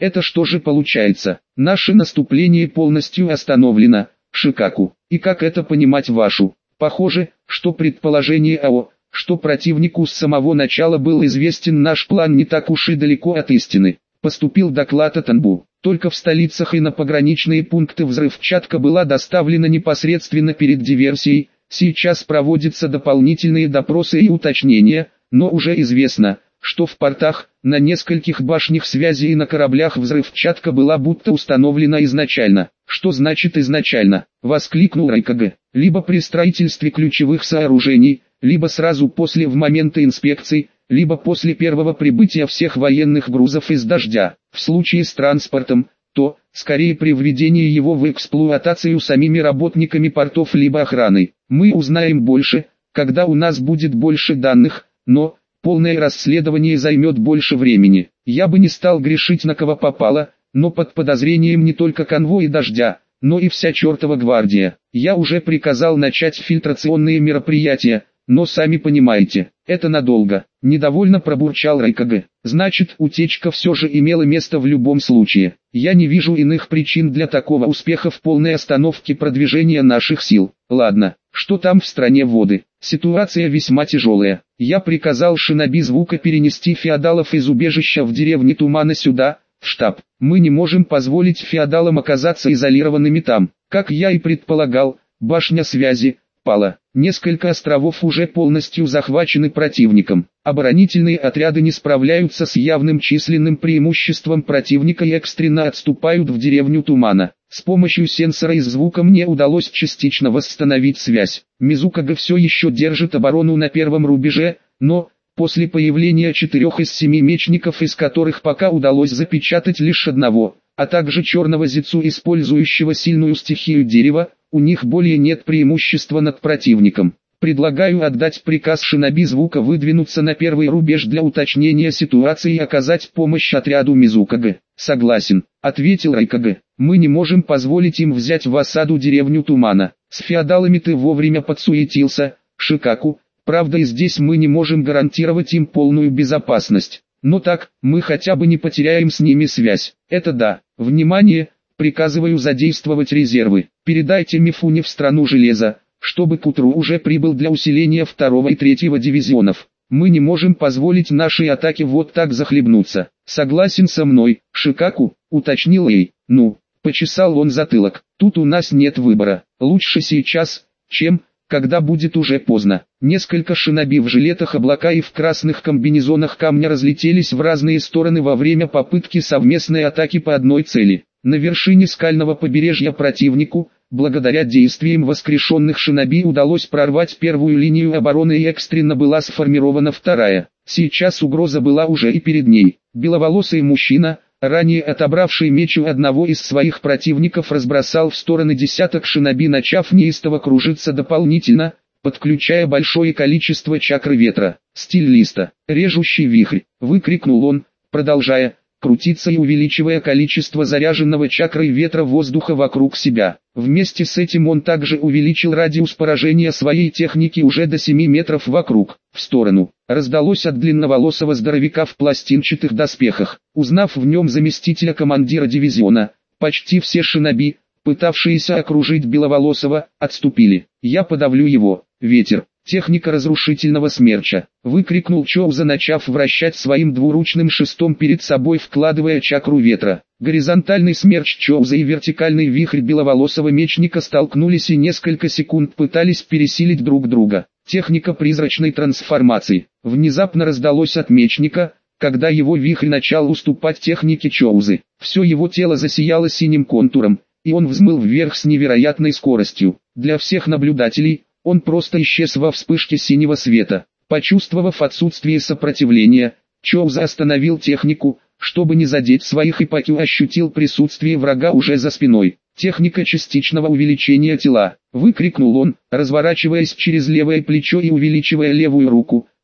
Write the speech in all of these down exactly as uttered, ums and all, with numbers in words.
Это что же получается? Наше наступление полностью остановлено, Шикаку. И как это понимать вашу? Похоже, что предположение АО, что противнику с самого начала был известен наш план, не так уж и далеко от истины. Поступил доклад от Анбу. Только в столицах и на пограничные пункты взрывчатка была доставлена непосредственно перед диверсией. Сейчас проводятся дополнительные допросы и уточнения, но уже известно, что в портах, на нескольких башнях связи и на кораблях взрывчатка была будто установлена изначально. Что значит изначально? Воскликнул Райкаге. Либо при строительстве ключевых сооружений, либо сразу после в моменты инспекций, либо после первого прибытия всех военных грузов из дождя. В случае с транспортом, то, скорее при введении его в эксплуатацию самими работниками портов либо охраной. Мы узнаем больше, когда у нас будет больше данных, но полное расследование займет больше времени. Я бы не стал грешить на кого попало, но под подозрением не только конвой дождя, но и вся чертова гвардия. Я уже приказал начать фильтрационные мероприятия, но сами понимаете, это надолго. Недовольно пробурчал Райкаге. Значит, утечка все же имела место в любом случае. Я не вижу иных причин для такого успеха в полной остановке продвижения наших сил. Ладно, что там в стране воды? Ситуация весьма тяжелая. Я приказал шиноби звука перенести феодалов из убежища в деревне Тумана сюда, в штаб. Мы не можем позволить феодалам оказаться изолированными там. Как я и предполагал, башня связи пала. Несколько островов уже полностью захвачены противником. Оборонительные отряды не справляются с явным численным преимуществом противника и экстренно отступают в деревню Тумана. С помощью сенсора и звука мне удалось частично восстановить связь. Мизукага все еще держит оборону на первом рубеже, но, после появления четырех из семи мечников, из которых пока удалось запечатать лишь одного, а также черного зицу, использующего сильную стихию дерева, у них более нет преимущества над противником. Предлагаю отдать приказ шиноби звука выдвинуться на первый рубеж для уточнения ситуации и оказать помощь отряду Мизукага. Согласен, ответил Райкаге. Мы не можем позволить им взять в осаду деревню Тумана. С феодалами ты вовремя подсуетился, Шикаку. Правда, и здесь мы не можем гарантировать им полную безопасность. Но так, мы хотя бы не потеряем с ними связь. Это да. Внимание! Приказываю задействовать резервы. Передайте Мифуне в страну железа, чтобы к утру уже прибыл для усиления второго и третьего дивизионов. Мы не можем позволить нашей атаке вот так захлебнуться. Согласен со мной, Шикаку, уточнил Эй. Ну, почесал он затылок. Тут у нас нет выбора. Лучше сейчас, чем, когда будет уже поздно. Несколько шиноби в жилетах облака и в красных комбинезонах камня разлетелись в разные стороны во время попытки совместной атаки по одной цели. На вершине скального побережья противнику, благодаря действиям воскрешенных шиноби, удалось прорвать первую линию обороны и экстренно была сформирована вторая. Сейчас угроза была уже и перед ней. Беловолосый мужчина, ранее отобравший меч у одного из своих противников, разбросал в стороны десяток шиноби, начав неистово кружиться дополнительно, подключая большое количество чакры ветра. Стиль листа, режущий вихрь, выкрикнул он, продолжая крутиться и увеличивая количество заряженного чакрой ветра воздуха вокруг себя. Вместе с этим он также увеличил радиус поражения своей техники уже до семи метров вокруг. В сторону раздалось от длинноволосого здоровяка в пластинчатых доспехах. Узнав в нем заместителя командира дивизиона, почти все шиноби, пытавшиеся окружить Беловолосого, отступили. «Я подавлю его, ветер». «Техника разрушительного смерча», — выкрикнул Чоуза, начав вращать своим двуручным шестом перед собой, вкладывая чакру ветра. Горизонтальный смерч Чоуза и вертикальный вихрь Беловолосого мечника столкнулись и несколько секунд пытались пересилить друг друга. Техника призрачной трансформации. Внезапно раздалось от мечника, когда его вихрь начал уступать технике Чоузы. Все его тело засияло синим контуром, и он взмыл вверх с невероятной скоростью. Для всех наблюдателей он просто исчез во вспышке синего света. Почувствовав отсутствие сопротивления, Чоуза остановил технику, чтобы не задеть своих, и Пакю ощутил присутствие врага уже за спиной. «Техника частичного увеличения тела», — выкрикнул он, разворачиваясь через левое плечо и увеличивая левую руку,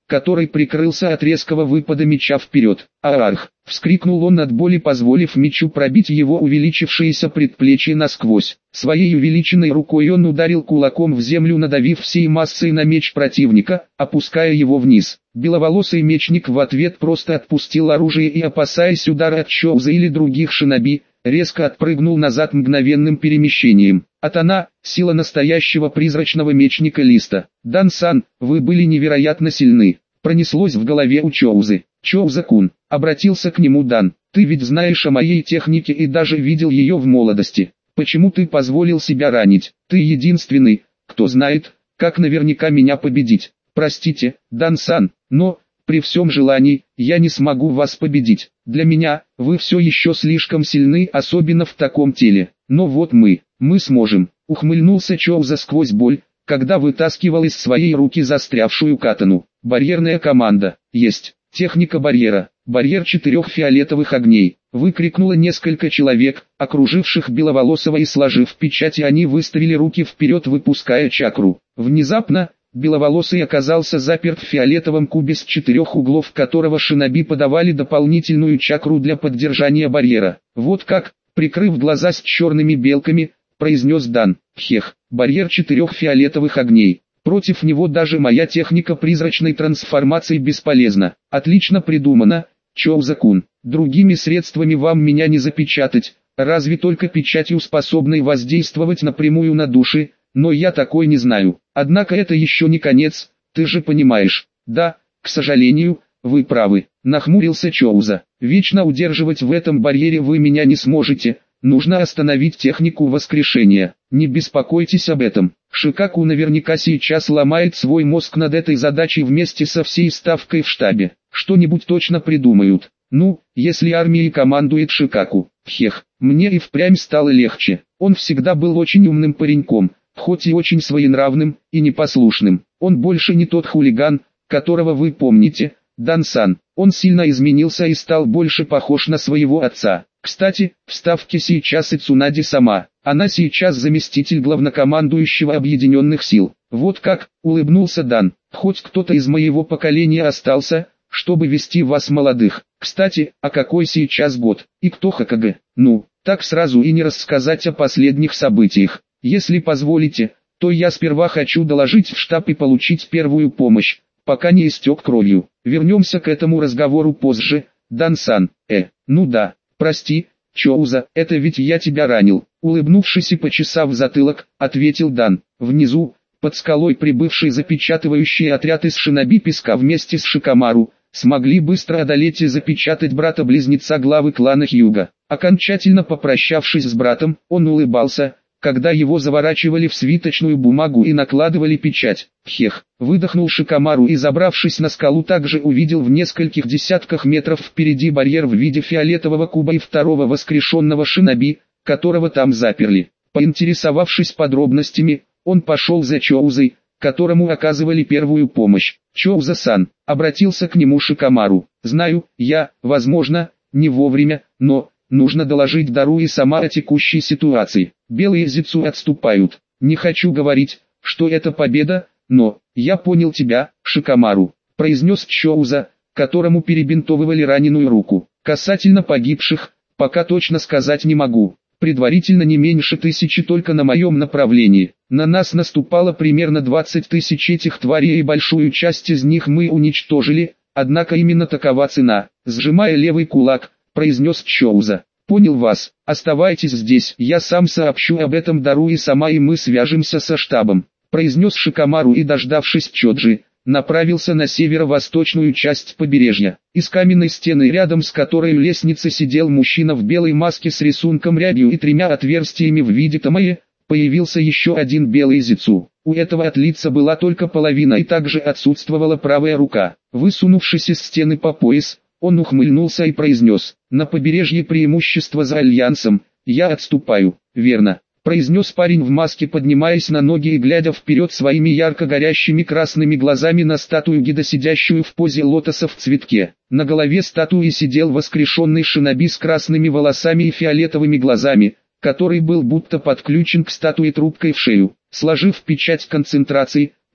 который прикрылся от резкого выпада меча вперед. «Аарх!» — вскрикнул он от боли, позволив мечу пробить его увеличившееся предплечье насквозь. Своей увеличенной рукой он ударил кулаком в землю, надавив всей массой на меч противника, опуская его вниз. Беловолосый мечник в ответ просто отпустил оружие и, опасаясь удара от Чоуза или других шиноби, резко отпрыгнул назад мгновенным перемещением. Атана, сила настоящего призрачного мечника Листа. «Дан-сан, вы были невероятно сильны», — пронеслось в голове у Чоузы. «Чоуза-кун», — обратился к нему Дан, — «ты ведь знаешь о моей технике и даже видел ее в молодости. Почему ты позволил себя ранить? Ты единственный, кто знает, как наверняка меня победить. Простите, Дан-сан, но, при всем желании, я не смогу вас победить. Для меня, вы все еще слишком сильны, особенно в таком теле. Но вот мы, мы сможем», — ухмыльнулся Чоуза сквозь боль, когда вытаскивал из своей руки застрявшую катану. «Барьерная команда. Есть. Техника барьера. Барьер четырех фиолетовых огней», — выкрикнуло несколько человек, окруживших Беловолосого, и, сложив печати, они выставили руки вперед, выпуская чакру. Внезапно Беловолосый оказался заперт в фиолетовом кубе, с четырех углов которого шиноби подавали дополнительную чакру для поддержания барьера. «Вот как», — прикрыв глаза с черными белками, произнес Дан. «Хех, барьер четырех фиолетовых огней. Против него даже моя техника призрачной трансформации бесполезна. Отлично придумано, Чоуза-кун. Другими средствами вам меня не запечатать, разве только печатью, способной воздействовать напрямую на души, но я такой не знаю. Однако это еще не конец, ты же понимаешь». «Да, к сожалению, вы правы», — нахмурился Чоуза. «Вечно удерживать в этом барьере вы меня не сможете. Нужно остановить технику воскрешения. Не беспокойтесь об этом. Шикаку наверняка сейчас ломает свой мозг над этой задачей вместе со всей ставкой в штабе. Что-нибудь точно придумают. Ну, если армией командует Шикаку. Хех, мне и впрямь стало легче. Он всегда был очень умным пареньком, хоть и очень своенравным и непослушным. Он больше не тот хулиган, которого вы помните, Дан-сан. Он сильно изменился и стал больше похож на своего отца. Кстати, в ставке сейчас и Цунади сама. Она сейчас заместитель главнокомандующего Объединенных сил». «Вот как», — улыбнулся Дан. «Хоть кто-то из моего поколения остался, чтобы вести вас, молодых. Кстати, а какой сейчас год? И кто Хокаге?» «Ну, так сразу и не рассказать о последних событиях. Если позволите, то я сперва хочу доложить в штаб и получить первую помощь, пока не истек кровью. Вернемся к этому разговору позже, Дан-сан». «Э, ну да. Прости, Чоуза, это ведь я тебя ранил», — улыбнувшись и почесав затылок, ответил Дан. Внизу, под скалой, прибывший запечатывающий отряд из шиноби Песка вместе с Шикамару, смогли быстро одолеть и запечатать брата-близнеца главы клана Хьюга. Окончательно попрощавшись с братом, он улыбался, когда его заворачивали в свиточную бумагу и накладывали печать. «Хех», — выдохнул Шикамару и, забравшись на скалу, также увидел в нескольких десятках метров впереди барьер в виде фиолетового куба и второго воскрешенного шиноби, которого там заперли. Поинтересовавшись подробностями, он пошел за Чоузой, которому оказывали первую помощь. «Чоуза-сан», — обратился к нему Шикамару, — «знаю, я, возможно, не вовремя, но нужно доложить Дару и сама о текущей ситуации. Белые зицу отступают. Не хочу говорить, что это победа, но я понял тебя, Шикамару», — произнес Чоуза, которому перебинтовывали раненую руку. «Касательно погибших, пока точно сказать не могу. Предварительно не меньше тысячи только на моем направлении. На нас наступало примерно двадцать тысяч этих тварей, и большую часть из них мы уничтожили, однако именно такова цена», — сжимая левый кулак, произнес Чоуза. «Понял вас, оставайтесь здесь, я сам сообщу об этом Дару и сама, и мы свяжемся со штабом», — произнес Шикамару и, дождавшись Чоджи, направился на северо-восточную часть побережья. Из каменной стены, рядом с которой лестница, сидел мужчина в белой маске с рисунком рябью и тремя отверстиями в виде тамаи. Появился еще один белый зицу. У этого от лица была только половина, и также отсутствовала правая рука. Высунувшись из стены по пояс, он ухмыльнулся и произнес: «На побережье преимущество за Альянсом, я отступаю». «Верно», — произнес парень в маске, поднимаясь на ноги и глядя вперед своими ярко горящими красными глазами на статую Гида, сидящую в позе лотоса в цветке. На голове статуи сидел воскрешенный шиноби с красными волосами и фиолетовыми глазами, который был будто подключен к статуе трубкой в шею. Сложив печать концентрации,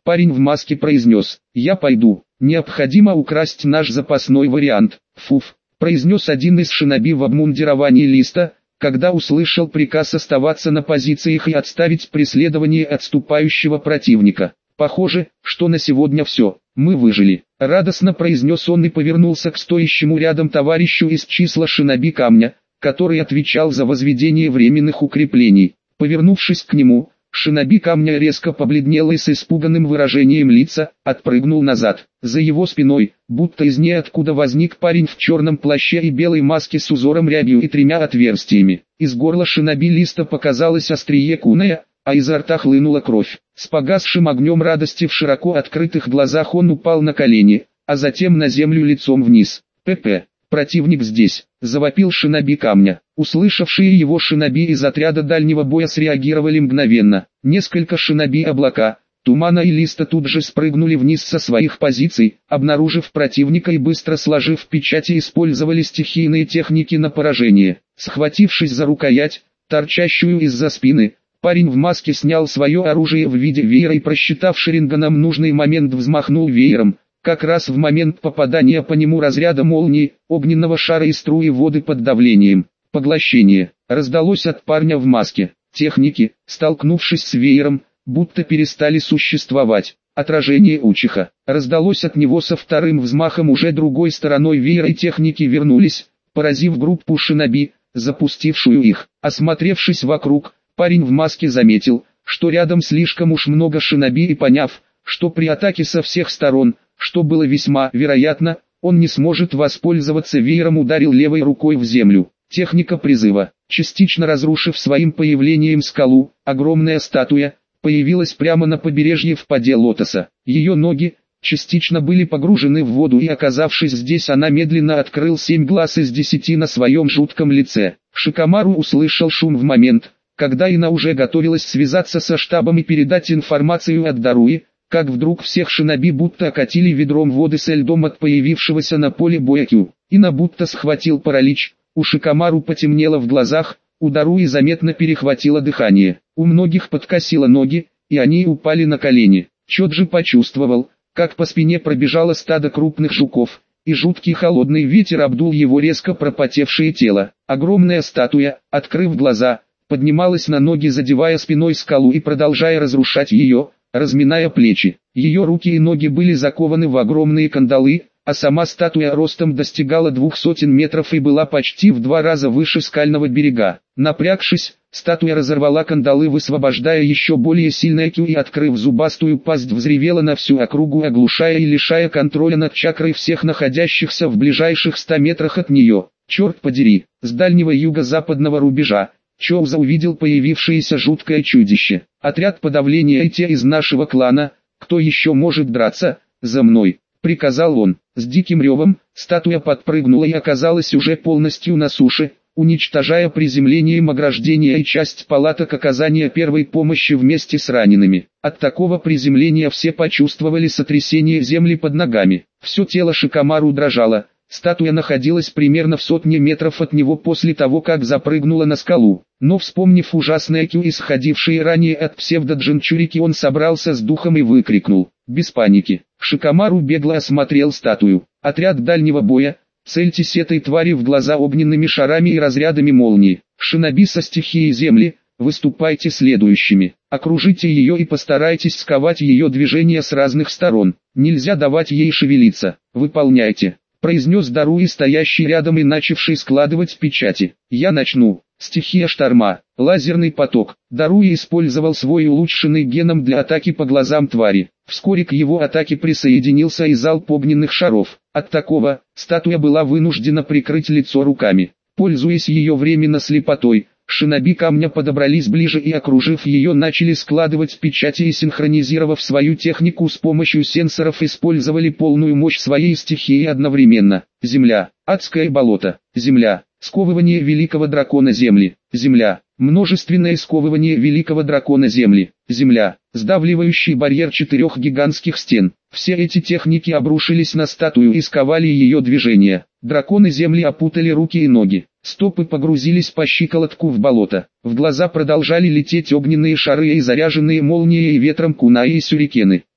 Парень в маске произнес: «Я пойду, необходимо украсть наш запасной вариант». «Фуф», произнес один из шиноби в обмундировании Листа, когда услышал приказ оставаться на позициях и отставить преследование отступающего противника. «Похоже, что на сегодня все, мы выжили», — радостно произнес он и повернулся к стоящему рядом товарищу из числа шиноби камня, который отвечал за возведение временных укреплений. Повернувшись к нему, шиноби камня резко побледнел и с испуганным выражением лица отпрыгнул назад. За его спиной, будто из ниоткуда, возник парень в черном плаще и белой маске с узором рябью и тремя отверстиями. Из горла шиноби Листа показалось острие куная, а изо рта хлынула кровь. С погасшим огнем радости в широко открытых глазах он упал на колени, а затем на землю лицом вниз. «ПП, противник здесь!» — завопил шиноби камня. Услышавшие его шиноби из отряда дальнего боя среагировали мгновенно. Несколько шиноби облака, тумана и Листа тут же спрыгнули вниз со своих позиций, обнаружив противника и быстро сложив печати использовали стихийные техники на поражение. Схватившись за рукоять, торчащую из-за спины, парень в маске снял свое оружие в виде веера и, просчитав Шеринганом нужный момент, взмахнул веером, как раз в момент попадания по нему разряда молнии, огненного шара и струи воды под давлением. Поглощение раздалось от парня в маске. Техники, столкнувшись с веером, будто перестали существовать. Отражение учиха раздалось от него со вторым взмахом уже другой стороной веера, и техники вернулись, поразив группу шиноби, запустившую их. Осмотревшись вокруг, парень в маске заметил, что рядом слишком уж много шиноби, и поняв, что при атаке со всех сторон, что было весьма вероятно, он не сможет воспользоваться веером, ударил левой рукой в землю. Техника призыва. Частично разрушив своим появлением скалу, огромная статуя появилась прямо на побережье в поде лотоса. Ее ноги частично были погружены в воду, и, оказавшись здесь, она медленно открыл семь глаз из десяти на своем жутком лице. Шикомару услышал шум в момент, когда Ина уже готовилась связаться со штабом и передать информацию от Даруи, как вдруг всех шиноби будто окатили ведром воды со льдом от появившегося на поле боя Кью. Ина будто схватил паралич, у Шикомару потемнело в глазах, у Даруи заметно перехватило дыхание, у многих подкосило ноги, и они упали на колени. Чоджи почувствовал, как по спине пробежало стадо крупных жуков, и жуткий холодный ветер обдул его резко пропотевшее тело. Огромная статуя, открыв глаза, поднималась на ноги, задевая спиной скалу и продолжая разрушать ее, разминая плечи. Ее руки и ноги были закованы в огромные кандалы, а сама статуя ростом достигала двух сотен метров и была почти в два раза выше скального берега. Напрягшись, статуя разорвала кандалы, высвобождая еще более сильное Кью, и, открыв зубастую пасть, взревела на всю округу, оглушая и лишая контроля над чакрой всех находящихся в ближайших ста метрах от нее. Черт подери, с дальнего юго-западного рубежа Чоуза увидел появившееся жуткое чудище. Отряд подавления и те из нашего клана, кто еще может драться, за мной, приказал он. С диким ревом, статуя подпрыгнула и оказалась уже полностью на суше, уничтожая приземлением ограждения и часть палаток оказания первой помощи вместе с ранеными. От такого приземления все почувствовали сотрясение земли под ногами. Все тело Шикомару дрожало. Статуя находилась примерно в сотне метров от него после того, как запрыгнула на скалу. Но, вспомнив ужасное Кью, исходившее ранее от псевдо-джинчурики, он собрался с духом и выкрикнул: «Без паники!» Шикомару бегло осмотрел статую. Отряд дальнего боя, цельтесь этой твари в глаза огненными шарами и разрядами молнии. Шиноби со стихией земли, выступайте следующими. Окружите ее и постарайтесь сковать ее движения с разных сторон. Нельзя давать ей шевелиться. Выполняйте, произнес Даруи, стоящий рядом и начавший складывать печати. Я начну. Стихия шторма. Лазерный поток. Даруи использовал свой улучшенный геном для атаки по глазам твари. Вскоре к его атаке присоединился и залп огненных шаров. От такого, статуя была вынуждена прикрыть лицо руками. Пользуясь ее временно слепотой, шиноби камня подобрались ближе и, окружив ее, начали складывать печати и, синхронизировав свою технику с помощью сенсоров, использовали полную мощь своей стихии одновременно. Земля. Адское болото. Земля. Сковывание великого дракона земли. Земля. Множественное сковывание великого дракона земли. Земля. Сдавливающий барьер четырех гигантских стен. Все эти техники обрушились на статую и сковали ее движение. Драконы земли опутали руки и ноги. Стопы погрузились по щиколотку в болото. В глаза продолжали лететь огненные шары и заряженные молнией и ветром кунаи и сюрикены.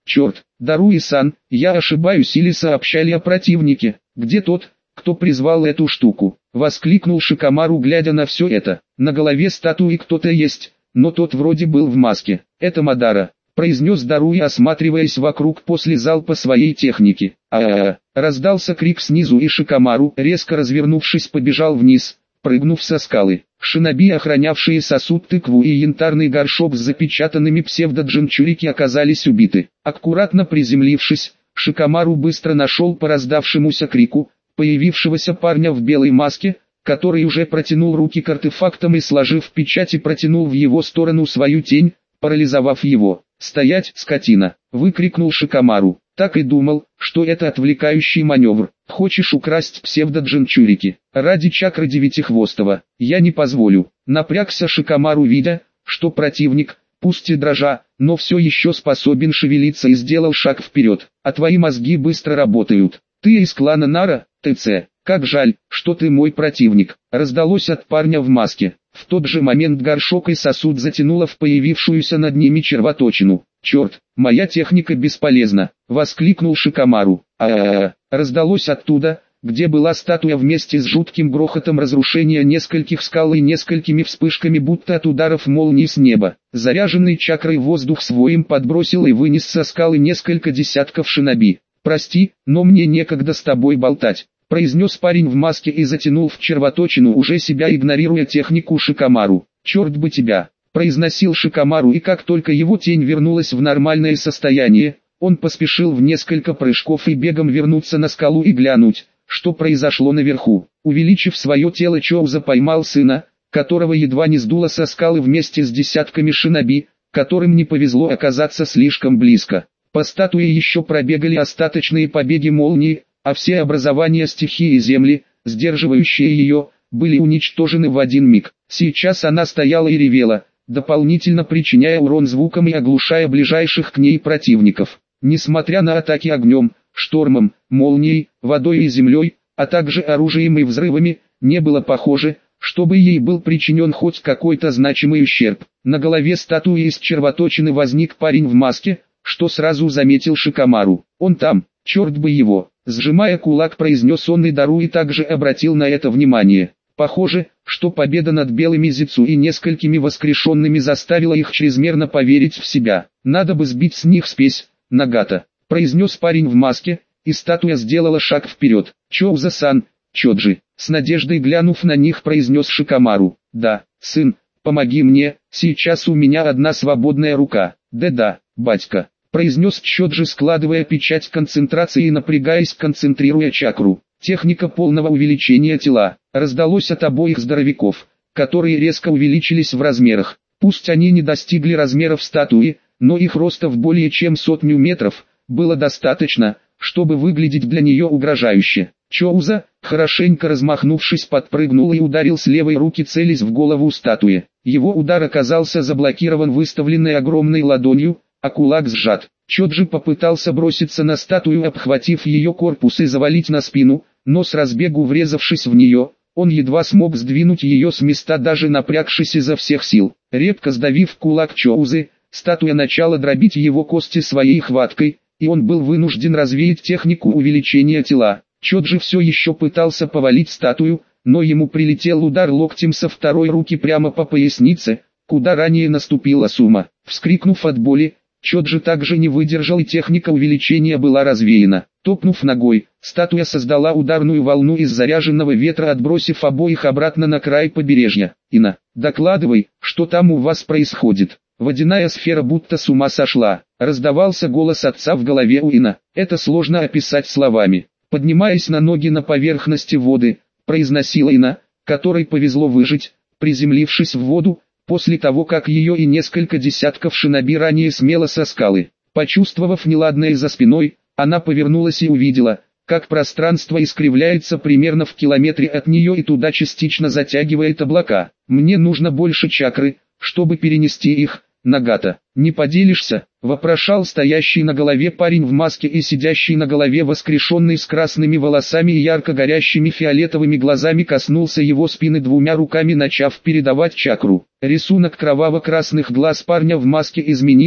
Черт, Даруи-сан, я ошибаюсь или сообщали о противнике? Где тот, кто призвал эту штуку? Воскликнул Шикомару, глядя на все это. На голове статуи кто-то есть, но тот вроде был в маске. Это Мадара, произнес Даруи, осматриваясь вокруг после залпа своей техники. А-а-а! Раздался крик снизу, и Шикомару, резко развернувшись, побежал вниз, прыгнув со скалы. Шиноби, охранявшие сосуд, тыкву и янтарный горшок с запечатанными псевдо-джинчурики, оказались убиты. Аккуратно приземлившись, Шикомару быстро нашел по раздавшемуся крику появившегося парня в белой маске, который уже протянул руки к артефактам и, сложив печати, протянул в его сторону свою тень, парализовав его. «Стоять, скотина!» — выкрикнул Шикомару. Так и думал, что это отвлекающий маневр. Хочешь украсть псевдо-джинчурики? Ради чакры девятихвостого. Я не позволю. Напрягся Шикомару, видя, что противник, пусть и дрожа, но все еще способен шевелиться, и сделал шаг вперед. А твои мозги быстро работают. Ты из клана Нара, ТЦ. Как жаль, что ты мой противник. Раздалось от парня в маске. В тот же момент горшок и сосуд затянуло в появившуюся над ними червоточину. «Черт, моя техника бесполезна!» — воскликнул Шикомару. А-а-а! Раздалось оттуда, где была статуя, вместе с жутким грохотом разрушения нескольких скал и несколькими вспышками, будто от ударов молнии с неба. Заряженный чакрой воздух своим подбросил и вынес со скалы несколько десятков шиноби. «Прости, но мне некогда с тобой болтать», — произнес парень в маске и затянул в червоточину, уже себя игнорируя технику Шикомару. «Черт бы тебя!» — произносил Шикомару, и как только его тень вернулась в нормальное состояние, он поспешил в несколько прыжков и бегом вернуться на скалу и глянуть, что произошло наверху. Увеличив свое тело, Чоуза поймал сына, которого едва не сдуло со скалы вместе с десятками шиноби, которым не повезло оказаться слишком близко. По статуе еще пробегали остаточные побеги молнии, а все образования стихии и земли, сдерживающие ее, были уничтожены в один миг. Сейчас она стояла и ревела, дополнительно причиняя урон звуком и оглушая ближайших к ней противников. Несмотря на атаки огнем, штормом, молнией, водой и землей, а также оружием и взрывами, не было похоже, чтобы ей был причинен хоть какой-то значимый ущерб. На голове статуи из червоточины возник парень в маске, что сразу заметил Шикомару. «Он там, черт бы его!» Сжимая кулак, произнес он, и Даруи также обратил на это внимание. Похоже, что победа над белыми Зицу и несколькими воскрешенными заставила их чрезмерно поверить в себя. «Надо бы сбить с них спесь, Нагата», — произнес парень в маске, и статуя сделала шаг вперед. «Чоуза-сан, Чоджи», — с надеждой глянув на них, произнес Шикомару. «Да, сын, помоги мне, сейчас у меня одна свободная рука». «Да-да, батька», — произнес Чоджи, складывая печать концентрации и напрягаясь, концентрируя чакру. Техника полного увеличения тела. Раздалось от обоих здоровяков, которые резко увеличились в размерах. Пусть они не достигли размеров статуи, но их роста в более чем сотню метров было достаточно, чтобы выглядеть для нее угрожающе. Чоуза, хорошенько размахнувшись, подпрыгнул и ударил с левой руки, целясь в голову статуи. Его удар оказался заблокирован выставленной огромной ладонью, а кулак сжат. Чоджи попытался броситься на статую, обхватив ее корпус и завалить на спину, но с разбегу врезавшись в нее, он едва смог сдвинуть ее с места, даже напрягшись изо всех сил. Редко сдавив кулак Чоузы, статуя начала дробить его кости своей хваткой, и он был вынужден развеять технику увеличения тела. Чоджи все еще пытался повалить статую, но ему прилетел удар локтем со второй руки прямо по пояснице, куда ранее наступила Сума. Вскрикнув от боли, Чоджи также не выдержал, и техника увеличения была развеяна. Топнув ногой, статуя создала ударную волну из заряженного ветра, отбросив обоих обратно на край побережья. «Ина, докладывай, что там у вас происходит?» Водяная сфера будто с ума сошла. Раздавался голос отца в голове у Ина. Это сложно описать словами. Поднимаясь на ноги на поверхности воды, произносила Ина, которой повезло выжить, приземлившись в воду, после того как ее и несколько десятков шиноби ранее смело со скалы. Почувствовав неладное за спиной, она повернулась и увидела, как пространство искривляется примерно в километре от нее и туда частично затягивает облака. «Мне нужно больше чакры, чтобы перенести их, Нагата. Не поделишься?» — вопрошал стоящий на голове парень в маске и сидящий на голове воскрешенный с красными волосами и ярко горящими фиолетовыми глазами коснулся его спины двумя руками, начав передавать чакру. Рисунок кроваво-красных глаз парня в маске изменился,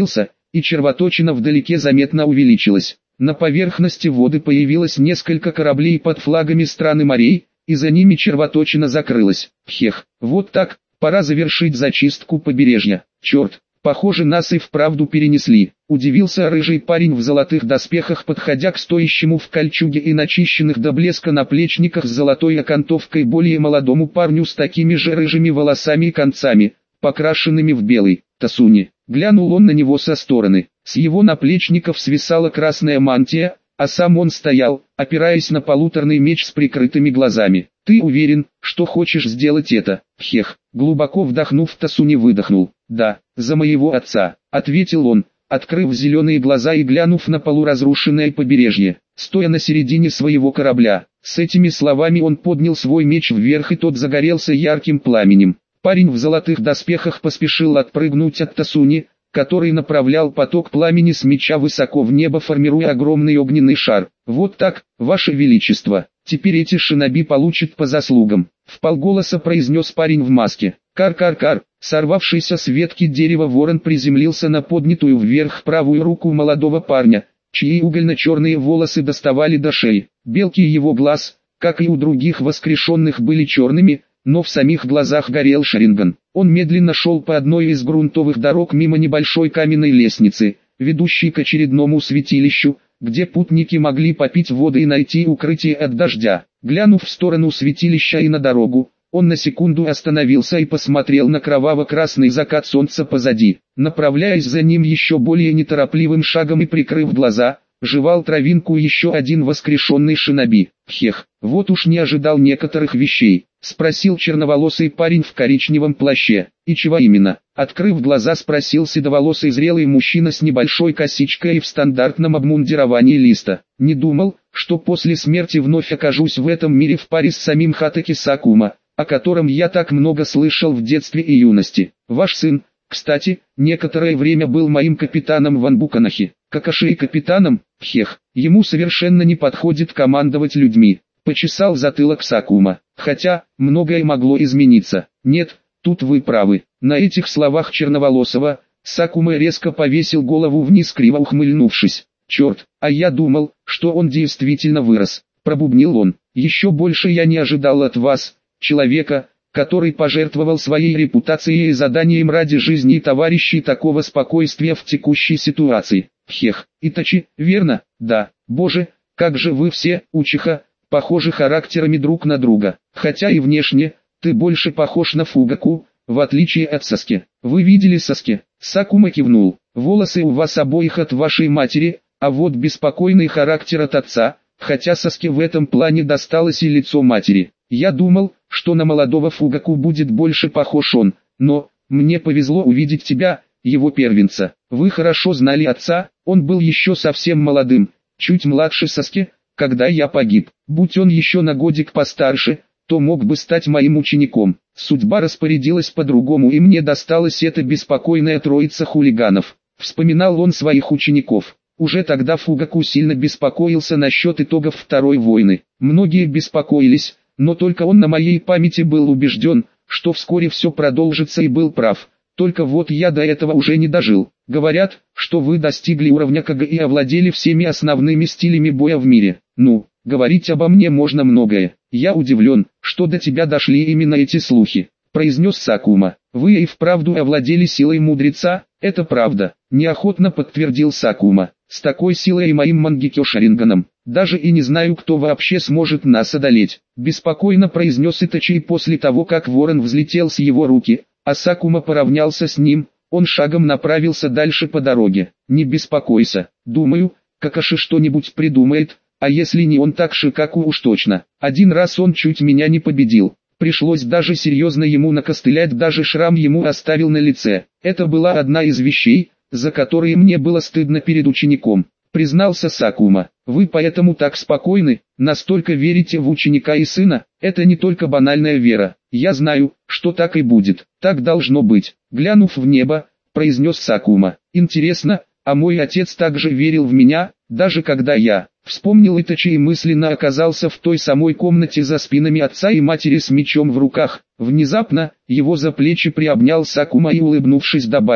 и червоточина вдалеке заметно увеличилась. На поверхности воды появилось несколько кораблей под флагами стран и морей, и за ними червоточина закрылась. Хех, вот так, пора завершить зачистку побережья. Черт, похоже, нас и вправду перенесли. Удивился рыжий парень в золотых доспехах, подходя к стоящему в кольчуге и начищенных до блеска наплечниках с золотой окантовкой более молодому парню с такими же рыжими волосами и концами, покрашенными в белый. Тасуни. Глянул он на него со стороны. С его наплечников свисала красная мантия, а сам он стоял, опираясь на полуторный меч с прикрытыми глазами. «Ты уверен, что хочешь сделать это?» Хех. Глубоко вдохнув, Тасуни выдохнул. «Да, за моего отца», — ответил он, открыв зеленые глаза и глянув на полуразрушенное побережье, стоя на середине своего корабля. С этими словами он поднял свой меч вверх, и тот загорелся ярким пламенем. Парень в золотых доспехах поспешил отпрыгнуть от Тасуни, который направлял поток пламени с меча высоко в небо, формируя огромный огненный шар. «Вот так, Ваше Величество, теперь эти шиноби получат по заслугам», — вполголоса произнес парень в маске. Кар-кар-кар, сорвавшийся с ветки дерева ворон приземлился на поднятую вверх правую руку молодого парня, чьи угольно-черные волосы доставали до шеи. Белки его глаз, как и у других воскрешенных, были черными, но в самих глазах горел Шаринган. Он медленно шел по одной из грунтовых дорог мимо небольшой каменной лестницы, ведущей к очередному святилищу, где путники могли попить воды и найти укрытие от дождя. Глянув в сторону святилища и на дорогу, он на секунду остановился и посмотрел на кроваво-красный закат солнца позади. Направляясь за ним еще более неторопливым шагом и прикрыв глаза, жевал травинку еще один воскрешенный шиноби. «Хех, вот уж не ожидал некоторых вещей», — спросил черноволосый парень в коричневом плаще. «И чего именно?» — открыв глаза, спросил седоволосый зрелый мужчина с небольшой косичкой и в стандартном обмундировании листа. «Не думал, что после смерти вновь окажусь в этом мире в паре с самим Хатаки Сакума, о котором я так много слышал в детстве и юности. Ваш сын, кстати, некоторое время был моим капитаном в Анбуканахе». «Какаши и капитаном? Хех, ему совершенно не подходит командовать людьми», — почесал затылок Сакума. «Хотя, многое могло измениться». «Нет, тут вы правы». На этих словах черноволосого, Сакума резко повесил голову вниз, криво ухмыльнувшись. «Черт, а я думал, что он действительно вырос», — пробубнил он. «Еще больше я не ожидал от вас, человека, который пожертвовал своей репутацией и заданием ради жизни и товарищей такого спокойствия в текущей ситуации». «Хех, Итачи, верно? Да. Боже, как же вы все, Учиха, похожи характерами друг на друга. Хотя и внешне, ты больше похож на Фугаку, в отличие от Саски. Вы видели Саски?» Сакума кивнул. «Волосы у вас обоих от вашей матери, а вот беспокойный характер от отца, хотя Саске в этом плане досталось и лицо матери. Я думал, что на молодого Фугаку будет больше похож он, но мне повезло увидеть тебя, его первенца. Вы хорошо знали отца, он был еще совсем молодым, чуть младше Саски, когда я погиб. Будь он еще на годик постарше, то мог бы стать моим учеником. Судьба распорядилась по-другому, и мне досталась эта беспокойная троица хулиганов». Вспоминал он своих учеников. Уже тогда Фугаку сильно беспокоился насчет итогов Второй войны. Многие беспокоились, но только он на моей памяти был убежден, что вскоре все продолжится, и был прав. Только вот я до этого уже не дожил. Говорят, что вы достигли уровня Кага и овладели всеми основными стилями боя в мире. Ну, говорить обо мне можно многое. Я удивлен, что до тебя дошли именно эти слухи», — произнес Сакума. «Вы и вправду овладели силой мудреца?» «Это правда», — неохотно подтвердил Сакума. «С такой силой и моим Мангекё Шаринганом, даже и не знаю, кто вообще сможет нас одолеть», — беспокойно произнес Итачи после того, как ворон взлетел с его руки, а Сакума поравнялся с ним. Он шагом направился дальше по дороге. «Не беспокойся, думаю, Какаши что-нибудь придумает, а если не он, так Шикаку уж точно. Один раз он чуть меня не победил. Пришлось даже серьезно ему накостылять, даже шрам ему оставил на лице. Это была одна из вещей, за которые мне было стыдно перед учеником», — признался Сакума. «Вы поэтому так спокойны, настолько верите в ученика и сына? Это не только банальная вера. Я знаю, что так и будет. Так должно быть». Глянув в небо, произнес Сакума. «Интересно, а мой отец также верил в меня, даже когда я...» Вспомнил Итачи и мысленно оказался в той самой комнате за спинами отца и матери с мечом в руках. Внезапно, его за плечи приобнял Сакума и, улыбнувшись, добавил: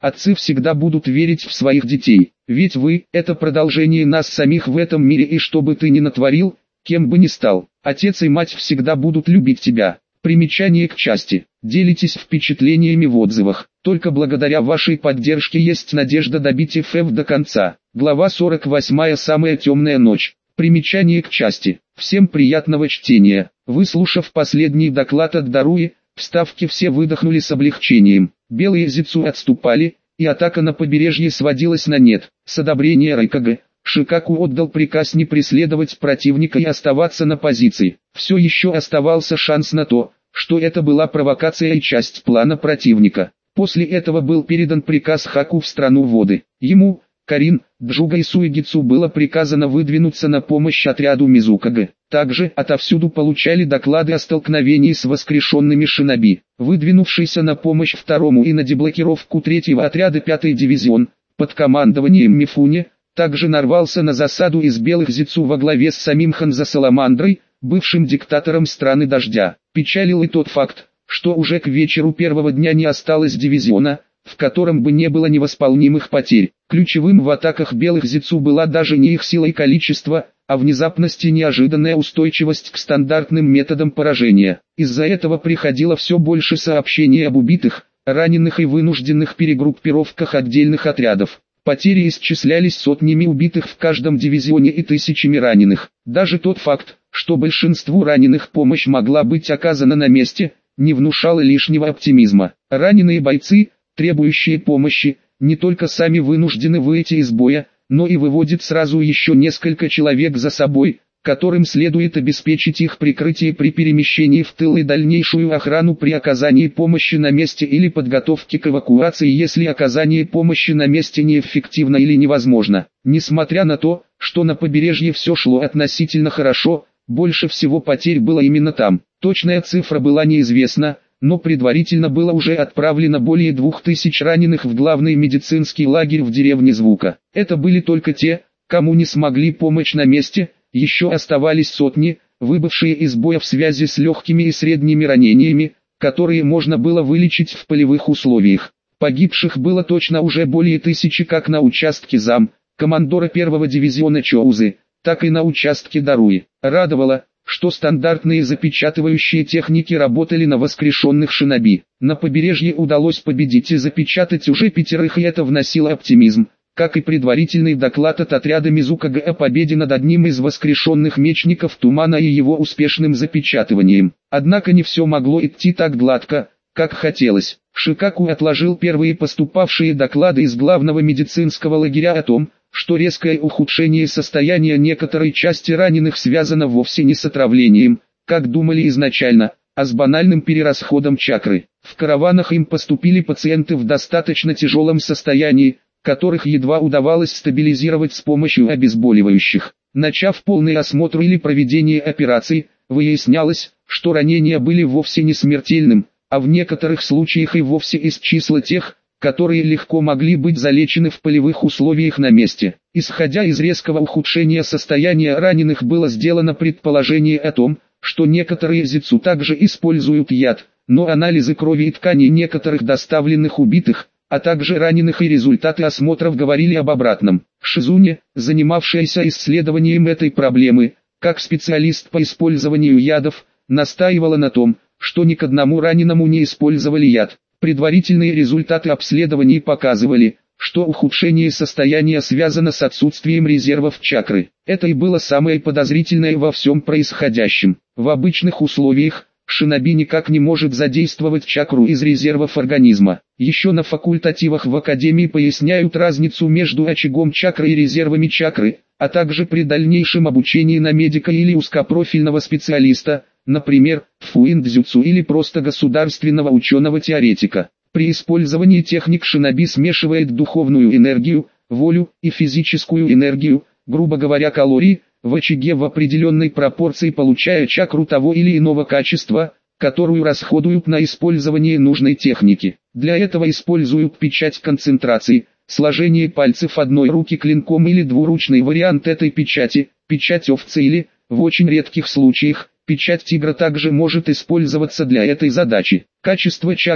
Отцы всегда будут верить в своих детей, ведь вы – это продолжение нас самих в этом мире, и что бы ты ни натворил, кем бы ни стал, отец и мать всегда будут любить тебя. Примечание к части. Делитесь впечатлениями в отзывах. Только благодаря вашей поддержке есть надежда добить эф эф до конца. Глава сорок восемь. Самая темная ночь. Примечание к части. Всем приятного чтения. Выслушав последний доклад от Даруи, вставки все выдохнули с облегчением. Белые зицу отступали, и атака на побережье сводилась на нет. С одобрения Райкага, Шикаку отдал приказ не преследовать противника и оставаться на позиции. Все еще оставался шанс на то, что это была провокация и часть плана противника. После этого был передан приказ Хаку в страну воды. Ему, Карин, Джуга и Суэгицу было приказано выдвинуться на помощь отряду Мизукага. Также отовсюду получали доклады о столкновении с воскрешенными шиноби. Выдвинувшийся на помощь второму и на деблокировку третьего отряда пятый дивизион, под командованием Мифуне, также нарвался на засаду из белых зицу во главе с самим Ханзо Саламандрой, бывшим диктатором страны дождя. Печалил и тот факт, что уже к вечеру первого дня не осталось дивизиона, в котором бы не было невосполнимых потерь. Ключевым в атаках белых зицу была даже не их сила и количество, а внезапность и неожиданная устойчивость к стандартным методам поражения. Из-за этого приходило все больше сообщений об убитых, раненых и вынужденных перегруппировках отдельных отрядов. Потери исчислялись сотнями убитых в каждом дивизионе и тысячами раненых. Даже тот факт, что большинству раненых помощь могла быть оказана на месте, не внушало лишнего оптимизма. Раненые бойцы, требующие помощи, не только сами вынуждены выйти из боя, но и выводят сразу еще несколько человек за собой, которым следует обеспечить их прикрытие при перемещении в тыл и дальнейшую охрану при оказании помощи на месте или подготовке к эвакуации, если оказание помощи на месте неэффективно или невозможно. Несмотря на то, что на побережье все шло относительно хорошо, больше всего потерь было именно там. Точная цифра была неизвестна, но предварительно было уже отправлено более двух тысяч раненых в главный медицинский лагерь в деревне Звука. Это были только те, кому не смогли помочь на месте. Еще оставались сотни, выбывшие из боя в связи с легкими и средними ранениями, которые можно было вылечить в полевых условиях. Погибших было точно уже более тысячи как на участке зам, командора первого дивизиона Чоузы, так и на участке Даруи. Радовало, что стандартные запечатывающие техники работали на воскрешенных шиноби. На побережье удалось победить и запечатать уже пятерых, и это вносило оптимизм, как и предварительный доклад от отряда Мизукага о победе над одним из воскрешенных мечников Тумана и его успешным запечатыванием. Однако не все могло идти так гладко, как хотелось. Шикаку отложил первые поступавшие доклады из главного медицинского лагеря о том, что резкое ухудшение состояния некоторой части раненых связано вовсе не с отравлением, как думали изначально, а с банальным перерасходом чакры. В караванах им поступили пациенты в достаточно тяжелом состоянии, которых едва удавалось стабилизировать с помощью обезболивающих. Начав полный осмотр или проведение операций, выяснялось, что ранения были вовсе не смертельным, а в некоторых случаях и вовсе из числа тех, которые легко могли быть залечены в полевых условиях на месте. Исходя из резкого ухудшения состояния раненых, было сделано предположение о том, что некоторые зицу также используют яд, но анализы крови и тканей некоторых доставленных убитых, а также раненых и результаты осмотров говорили об обратном. Шизуне, занимавшаяся исследованием этой проблемы, как специалист по использованию ядов, настаивала на том, что ни к одному раненому не использовали яд. Предварительные результаты обследований показывали, что ухудшение состояния связано с отсутствием резервов чакры. Это и было самое подозрительное во всем происходящем. В обычных условиях, шиноби никак не может задействовать чакру из резервов организма. Еще на факультативах в академии поясняют разницу между очагом чакры и резервами чакры, а также при дальнейшем обучении на медика или узкопрофильного специалиста, например, фуиндзюцу или просто государственного ученого-теоретика. При использовании техник шиноби смешивает духовную энергию, волю и физическую энергию, грубо говоря калории, в очаге в определенной пропорции, получая чакру того или иного качества, которую расходуют на использование нужной техники. Для этого используют печать концентрации, сложение пальцев одной руки клинком или двуручный вариант этой печати, печать овцы или, в очень редких случаях, печать тигра также может использоваться для этой задачи. Качество чакры,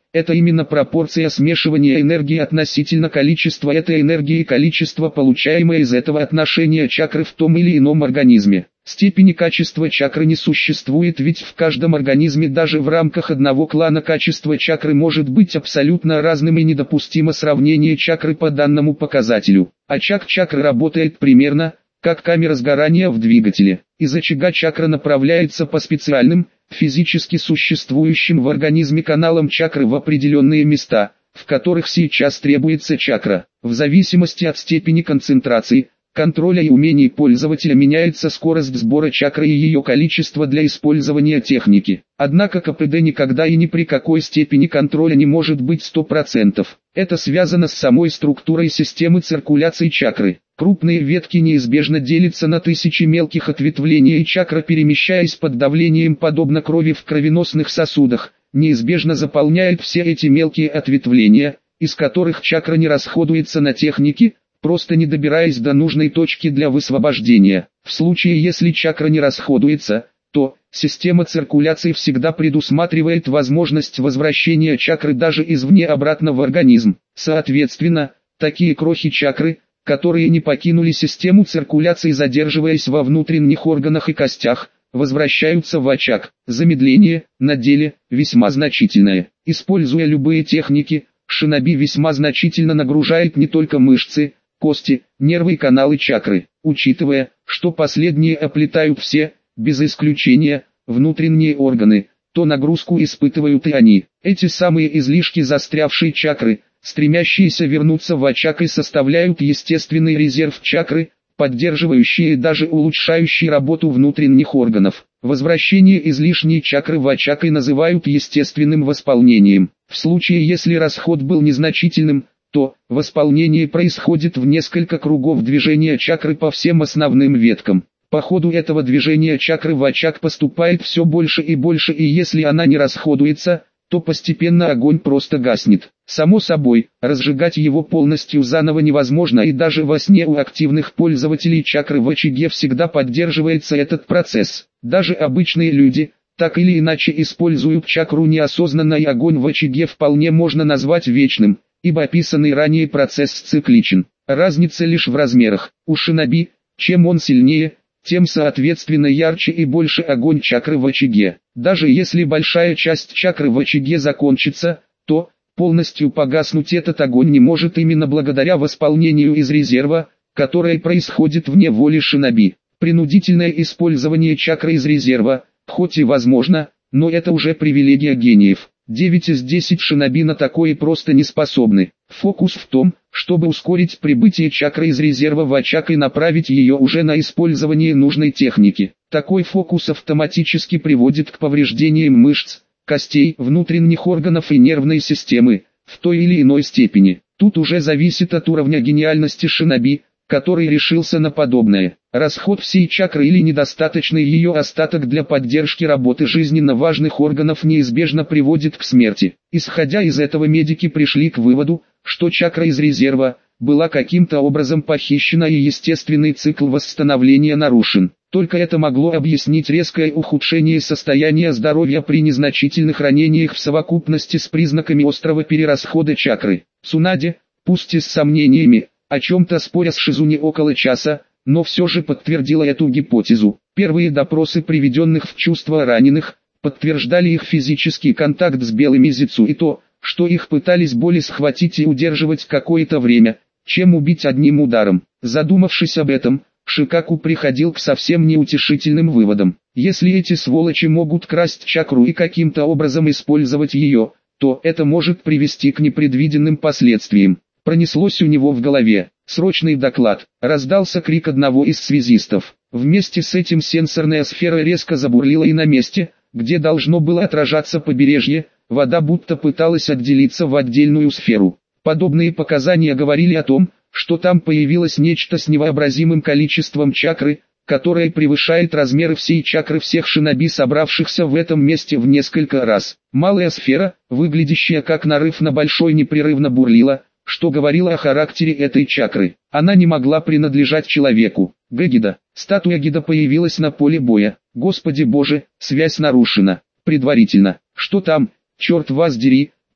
это именно пропорция смешивания энергии относительно количества этой энергии и количества получаемой из этого отношения чакры в том или ином организме. Степени качества чакры не существует, ведь в каждом организме даже в рамках одного клана качество чакры может быть абсолютно разным и недопустимо сравнение чакры по данному показателю. Очаг чакры работает примерно как камера сгорания в двигателе. Из очага чакра направляется по специальным, физически существующим в организме каналам чакры в определенные места, в которых сейчас требуется чакра. В зависимости от степени концентрации, контроля и умений пользователя меняется скорость сбора чакры и ее количество для использования техники. Однако КПД никогда и ни при какой степени контроля не может быть сто процентов. Это связано с самой структурой системы циркуляции чакры. Крупные ветки неизбежно делятся на тысячи мелких ответвлений, и чакра, перемещаясь под давлением подобно крови в кровеносных сосудах, неизбежно заполняет все эти мелкие ответвления, из которых чакра не расходуется на техники, просто не добираясь до нужной точки для высвобождения. В случае, если чакра не расходуется, то система циркуляции всегда предусматривает возможность возвращения чакры даже извне обратно в организм. Соответственно, такие крохи чакры, которые не покинули систему циркуляции, задерживаясь во внутренних органах и костях, возвращаются в очаг. Замедление, на деле, весьма значительное. Используя любые техники, шиноби весьма значительно нагружает не только мышцы, кости, нервы и каналы чакры, учитывая, что последние оплетают все, без исключения, внутренние органы, то нагрузку испытывают и они. Эти самые излишки застрявшей чакры, стремящиеся вернуться в очаг, и составляют естественный резерв чакры, поддерживающий и даже улучшающий работу внутренних органов. Возвращение излишней чакры в очаг и называют естественным восполнением. В случае, если расход был незначительным, то восполнение происходит в несколько кругов движения чакры по всем основным веткам. По ходу этого движения чакры в очаг поступает все больше и больше, и если она не расходуется, то постепенно огонь просто гаснет. Само собой, разжигать его полностью заново невозможно, и даже во сне у активных пользователей чакры в очаге всегда поддерживается этот процесс. Даже обычные люди, так или иначе, используют чакру неосознанно, и огонь в очаге вполне можно назвать вечным, ибо описанный ранее процесс цикличен. Разница лишь в размерах. У шиноби, чем он сильнее, тем соответственно ярче и больше огонь чакры в очаге. Даже если большая часть чакры в очаге закончится, то полностью погаснуть этот огонь не может именно благодаря восполнению из резерва, которое происходит вне воли шиноби. Принудительное использование чакры из резерва, хоть и возможно, но это уже привилегия гениев. девять из десяти шиноби на такое просто не способны. Фокус в том, чтобы ускорить прибытие чакры из резерва в очаг и направить ее уже на использование нужной техники. Такой фокус автоматически приводит к повреждениям мышц, костей, внутренних органов и нервной системы, в той или иной степени. Тут уже зависит от уровня гениальности шиноби, который решился на подобное. Расход всей чакры или недостаточный ее остаток для поддержки работы жизненно важных органов неизбежно приводит к смерти. Исходя из этого, медики пришли к выводу, что чакра из резерва была каким-то образом похищена и естественный цикл восстановления нарушен. Только это могло объяснить резкое ухудшение состояния здоровья при незначительных ранениях в совокупности с признаками острого перерасхода чакры. Цунаде, пусть и с сомнениями, о чем-то споря с Шизуни около часа, но все же подтвердила эту гипотезу. Первые допросы приведенных в чувство раненых подтверждали их физический контакт с белыми зицу и то, что их пытались более схватить и удерживать какое-то время, чем убить одним ударом. Задумавшись об этом, Шикаку приходил к совсем неутешительным выводам. Если эти сволочи могут красть чакру и каким-то образом использовать ее, то это может привести к непредвиденным последствиям. Пронеслось у него в голове. Срочный доклад. Раздался крик одного из связистов. Вместе с этим сенсорная сфера резко забурлила, и на месте, где должно было отражаться побережье, вода будто пыталась отделиться в отдельную сферу. Подобные показания говорили о том, что там появилось нечто с невообразимым количеством чакры, которое превышает размеры всей чакры всех шиноби, собравшихся в этом месте в несколько раз. Малая сфера, выглядящая как нарыв на большой, непрерывно бурлила, что говорило о характере этой чакры. Она не могла принадлежать человеку. Гэгида. Статуя Гида появилась на поле боя. Господи Боже, связь нарушена. Предварительно. Что там, черт вас дери,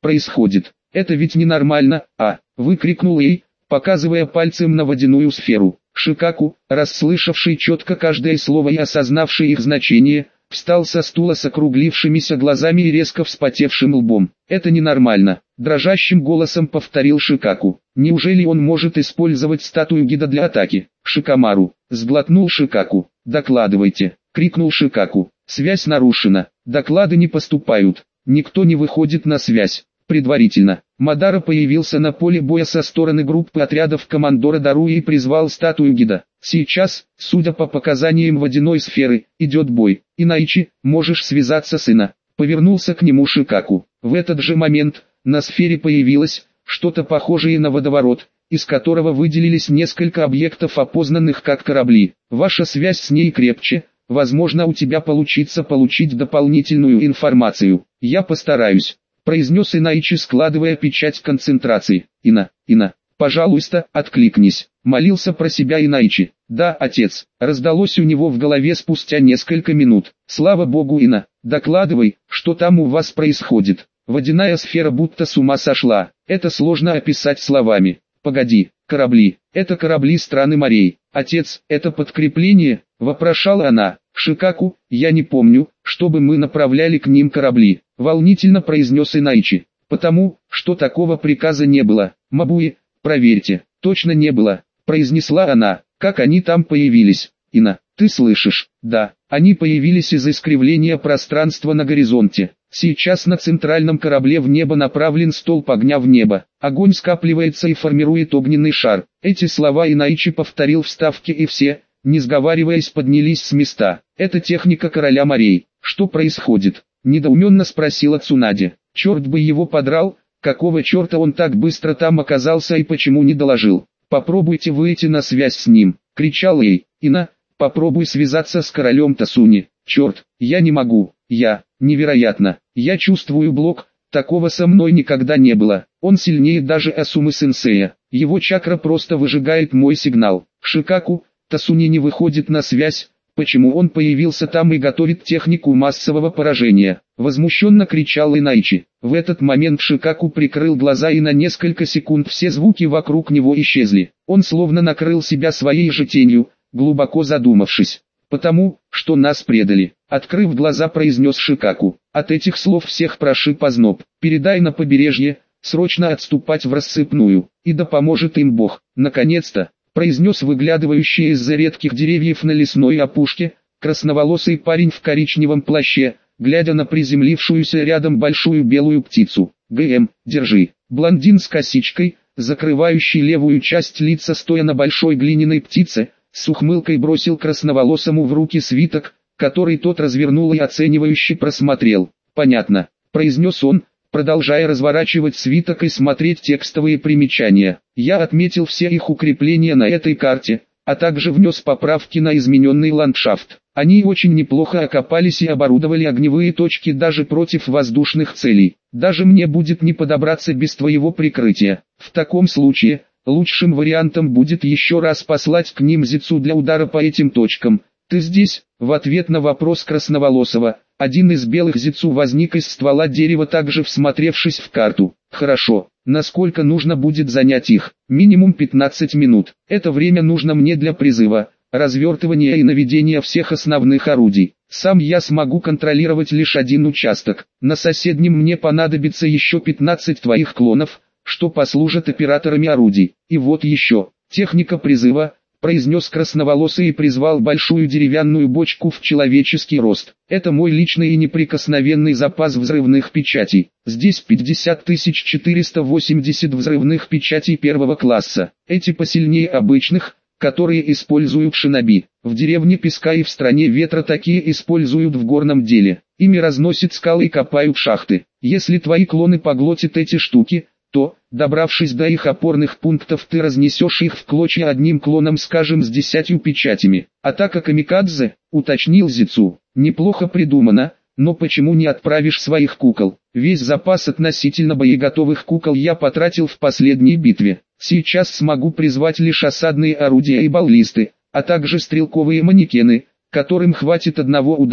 происходит? Это ведь ненормально, а!» — выкрикнул ей, показывая пальцем на водяную сферу. Шикаку, расслышавший четко каждое слово и осознавший их значение, встал со стула с округлившимися глазами и резко вспотевшим лбом. «Это ненормально», — дрожащим голосом повторил Шикаку. «Неужели он может использовать статую гида для атаки?» «Шикамару», — сглотнул Шикаку. «Докладывайте», — крикнул Шикаку. «Связь нарушена, доклады не поступают, никто не выходит на связь». Предварительно, Мадара появился на поле боя со стороны группы отрядов командора Даруи и призвал статую гида. «Сейчас, судя по показаниям водяной сферы, идет бой. Инаичи, можешь связаться с Ина». Повернулся к нему Шикаку. В этот же момент, на сфере появилось что-то похожее на водоворот, из которого выделились несколько объектов, опознанных как корабли. «Ваша связь с ней крепче, возможно, у тебя получится получить дополнительную информацию. Я постараюсь», — произнес Инаичи, складывая печать концентрации. «Ина, Ина, пожалуйста, откликнись», — молился про себя Инаичи. «Да, отец», — раздалось у него в голове спустя несколько минут. «Слава богу, Ина, докладывай, что там у вас происходит». Водяная сфера будто с ума сошла. Это сложно описать словами. «Погоди, корабли, это корабли страны морей. Отец, это подкрепление?» — вопрошала она. «Шикаку, я не помню, чтобы мы направляли к ним корабли», — волнительно произнес Инаичи. «Потому, что такого приказа не было. Мабуи, проверьте, точно не было», — произнесла она. «Как они там появились?» «Ина, ты слышишь?» «Да, они появились из искривления пространства на горизонте. Сейчас на центральном корабле в небо направлен столб огня в небо. Огонь скапливается и формирует огненный шар». Эти слова Инаичи повторил в ставке, и все, не сговариваясь, поднялись с места. «Это техника короля морей. Что происходит?» — недоуменно спросила Цунаде. «Черт бы его подрал, какого черта он так быстро там оказался и почему не доложил? Попробуйте выйти на связь с ним», — кричал ей. «Ина, попробуй связаться с королем Тасуни». «Черт, я не могу, я, невероятно, я чувствую блок, такого со мной никогда не было, он сильнее даже Асумы-сенсея, его чакра просто выжигает мой сигнал». «Шикаку, Тасуни не выходит на связь, почему он появился там и готовит технику массового поражения?» — возмущенно кричал Инаичи. В этот момент Шикаку прикрыл глаза, и на несколько секунд все звуки вокруг него исчезли. Он словно накрыл себя своей же тенью, глубоко задумавшись. «Потому, что нас предали», — открыв глаза, произнес Шикаку. От этих слов всех прошиб озноб. «Передай на побережье, срочно отступать в рассыпную, и да поможет им Бог». «Наконец-то», — произнес выглядывающий из-за редких деревьев на лесной опушке, красноволосый парень в коричневом плаще, глядя на приземлившуюся рядом большую белую птицу. «ГМ, держи». Блондин с косичкой, закрывающий левую часть лица, стоя на большой глиняной птице, с ухмылкой бросил красноволосому в руки свиток, который тот развернул и оценивающе просмотрел. «Понятно», — произнес он, продолжая разворачивать свиток и смотреть текстовые примечания. «Я отметил все их укрепления на этой карте, а также внес поправки на измененный ландшафт. Они очень неплохо окопались и оборудовали огневые точки даже против воздушных целей. Даже мне будет не подобраться без твоего прикрытия. В таком случае, лучшим вариантом будет еще раз послать к ним Зицу для удара по этим точкам. Ты здесь?» В ответ на вопрос красноволосого, один из белых Зицу возник из ствола дерева, также всмотревшись в карту. «Хорошо. Насколько нужно будет занять их?» «Минимум пятнадцать минут. Это время нужно мне для призыва, развертывания и наведения всех основных орудий. Сам я смогу контролировать лишь один участок. На соседнем мне понадобится еще пятнадцать твоих клонов, что послужат операторами орудий. И вот еще, техника призыва», — произнес красноволосый и призвал большую деревянную бочку в человеческий рост. «Это мой личный и неприкосновенный запас взрывных печатей. Здесь пятьдесят тысяч четыреста восемьдесят взрывных печатей первого класса. Эти посильнее обычных, которые используют шиноби. В деревне Песка и в стране Ветра такие используют в горном деле. Ими разносят скалы и копают шахты. Если твои клоны поглотят эти штуки, то, добравшись до их опорных пунктов, ты разнесешь их в клочья одним клоном, скажем, с десятью печатями. Атака камикадзе», — уточнил Зицу. «Неплохо придумано, но почему не отправишь своих кукол? Весь запас относительно боеготовых кукол я потратил в последней битве. Сейчас смогу призвать лишь осадные орудия и баллисты, а также стрелковые манекены, которым хватит одного удара,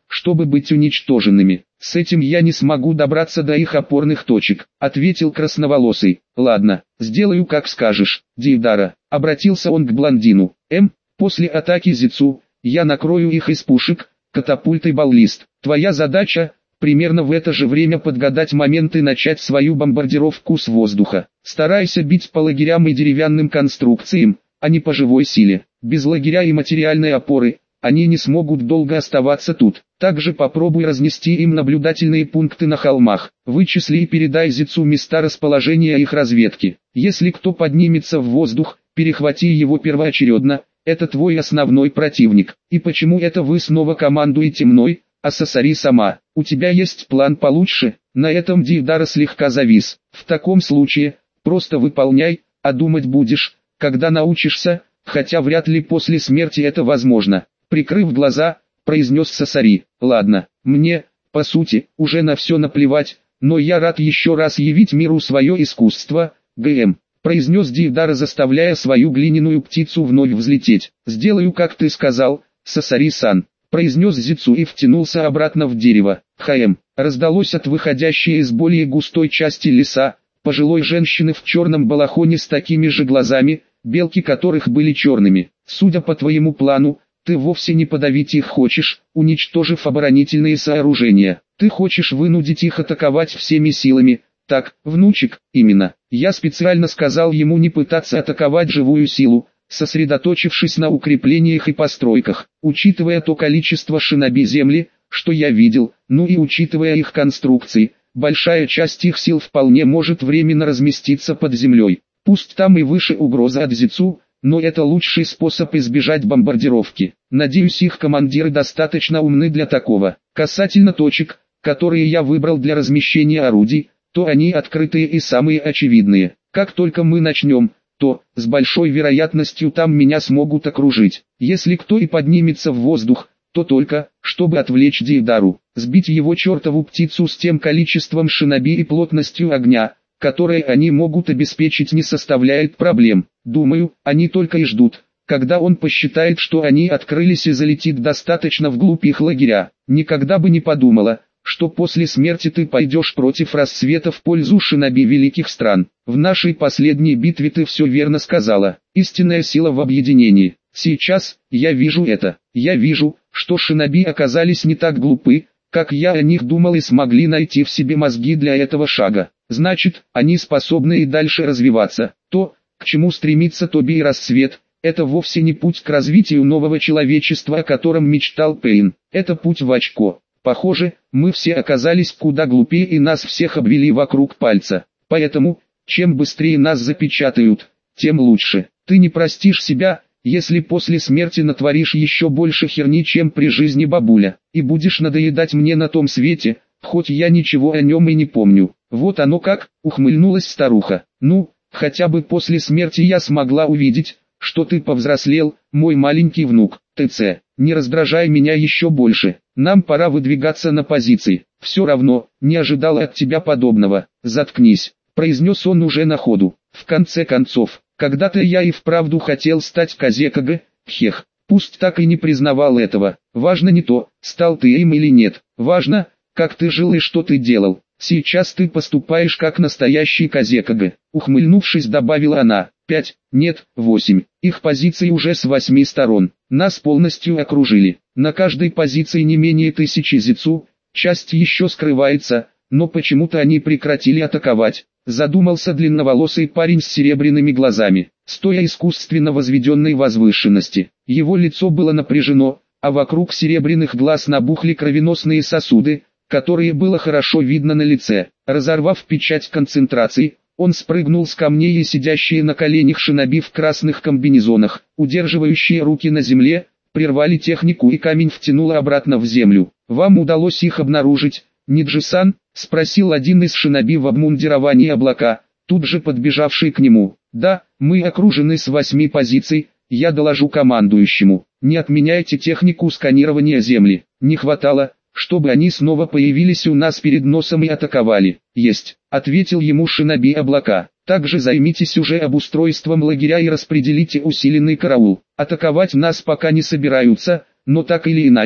чтобы быть уничтоженными. С этим я не смогу добраться до их опорных точек, ответил красноволосый. Ладно, сделаю как скажешь, Дейдара. Обратился он к блондину. М, после атаки Зицу, я накрою их из пушек, катапульт и баллист. Твоя задача — примерно в это же время подгадать момент и начать свою бомбардировку с воздуха. Старайся бить по лагерям и деревянным конструкциям, а не по живой силе. Без лагеря и материальной опоры они не смогут долго оставаться тут. Также попробуй разнести им наблюдательные пункты на холмах. Вычисли и передай Зицу места расположения их разведки. Если кто поднимется в воздух, перехвати его первоочередно. Это твой основной противник. И почему это вы снова командуете мной, а Сасари сама? У тебя есть план получше? На этом Дейдара слегка завис. В таком случае, просто выполняй, а думать будешь, когда научишься, хотя вряд ли после смерти это возможно. Прикрыв глаза, произнес Сасари. Ладно, мне, по сути, уже на все наплевать, но я рад еще раз явить миру свое искусство, ГМ. Произнес Дейдара, заставляя свою глиняную птицу вновь взлететь. «Сделаю, как ты сказал, Сасари-сан», произнес Зицу и втянулся обратно в дерево. «ХМ», раздалось от выходящей из более густой части леса, пожилой женщины в черном балахоне с такими же глазами, белки которых были черными. «Судя по твоему плану, ты вовсе не подавить их хочешь, уничтожив оборонительные сооружения. Ты хочешь вынудить их атаковать всеми силами». Так, внучек, именно. Я специально сказал ему не пытаться атаковать живую силу, сосредоточившись на укреплениях и постройках. Учитывая то количество шиноби земли, что я видел, ну и учитывая их конструкции, большая часть их сил вполне может временно разместиться под землей. Пусть там и выше угроза от Зицу, но это лучший способ избежать бомбардировки. Надеюсь, их командиры достаточно умны для такого. Касательно точек, которые я выбрал для размещения орудий, то они открытые и самые очевидные. Как только мы начнем, то, с большой вероятностью там меня смогут окружить. Если кто и поднимется в воздух, то только, чтобы отвлечь Дейдару, сбить его чертову птицу с тем количеством шиноби и плотностью огня, которые они могут обеспечить, не составляет проблем. Думаю, они только и ждут, когда он посчитает, что они открылись, и залетит достаточно вглубь их лагеря. Никогда бы не подумала, что после смерти ты пойдешь против рассвета в пользу шиноби великих стран. В нашей последней битве ты все верно сказала. Истинная сила в объединении. Сейчас, я вижу это. Я вижу, что шиноби оказались не так глупы, как я о них думал, и смогли найти в себе мозги для этого шага. Значит, они способны и дальше развиваться. То, к чему стремится Тоби и рассвет, это вовсе не путь к развитию нового человечества, о котором мечтал Пейн. Это путь в очко. Похоже, мы все оказались куда глупее и нас всех обвели вокруг пальца. Поэтому, чем быстрее нас запечатают, тем лучше. Ты не простишь себя, если после смерти натворишь еще больше херни, чем при жизни, бабуля, и будешь надоедать мне на том свете, хоть я ничего о нем и не помню. Вот оно как, ухмыльнулась старуха. Ну, хотя бы после смерти я смогла увидеть, что ты повзрослел, мой маленький внук. ТЦ, не раздражай меня еще больше. Нам пора выдвигаться на позиции. Все равно, не ожидал от тебя подобного. Заткнись, произнес он уже на ходу. В конце концов, когда-то я и вправду хотел стать Казекага, хех. Пусть так и не признавал этого. Важно не то, стал ты им или нет. Важно, как ты жил и что ты делал. Сейчас ты поступаешь как настоящий Казекага. Ухмыльнувшись, добавила она. Пять, нет, восемь. Их позиции уже с восьми сторон. Нас полностью окружили. На каждой позиции не менее тысячи зицу, часть еще скрывается, но почему-то они прекратили атаковать. Задумался длинноволосый парень с серебряными глазами, стоя искусственно возведенной возвышенности. Его лицо было напряжено, а вокруг серебряных глаз набухли кровеносные сосуды, которые было хорошо видно на лице. Разорвав печать концентрации, он спрыгнул с камней, и сидящие на коленях шиноби в красных комбинезонах, удерживающие руки на земле, прервали технику, и камень втянуло обратно в землю. «Вам удалось их обнаружить, Ниджи-сан?» — спросил один из шиноби в обмундировании облака, тут же подбежавший к нему. «Да, мы окружены с восьми позиций, я доложу командующему. Не отменяйте технику сканирования земли. Не хватало, чтобы они снова появились у нас перед носом и атаковали». «Есть», — ответил ему шиноби облака. «Также займитесь уже обустройством лагеря и распределите усиленный караул. Атаковать нас пока не собираются, но так или иначе,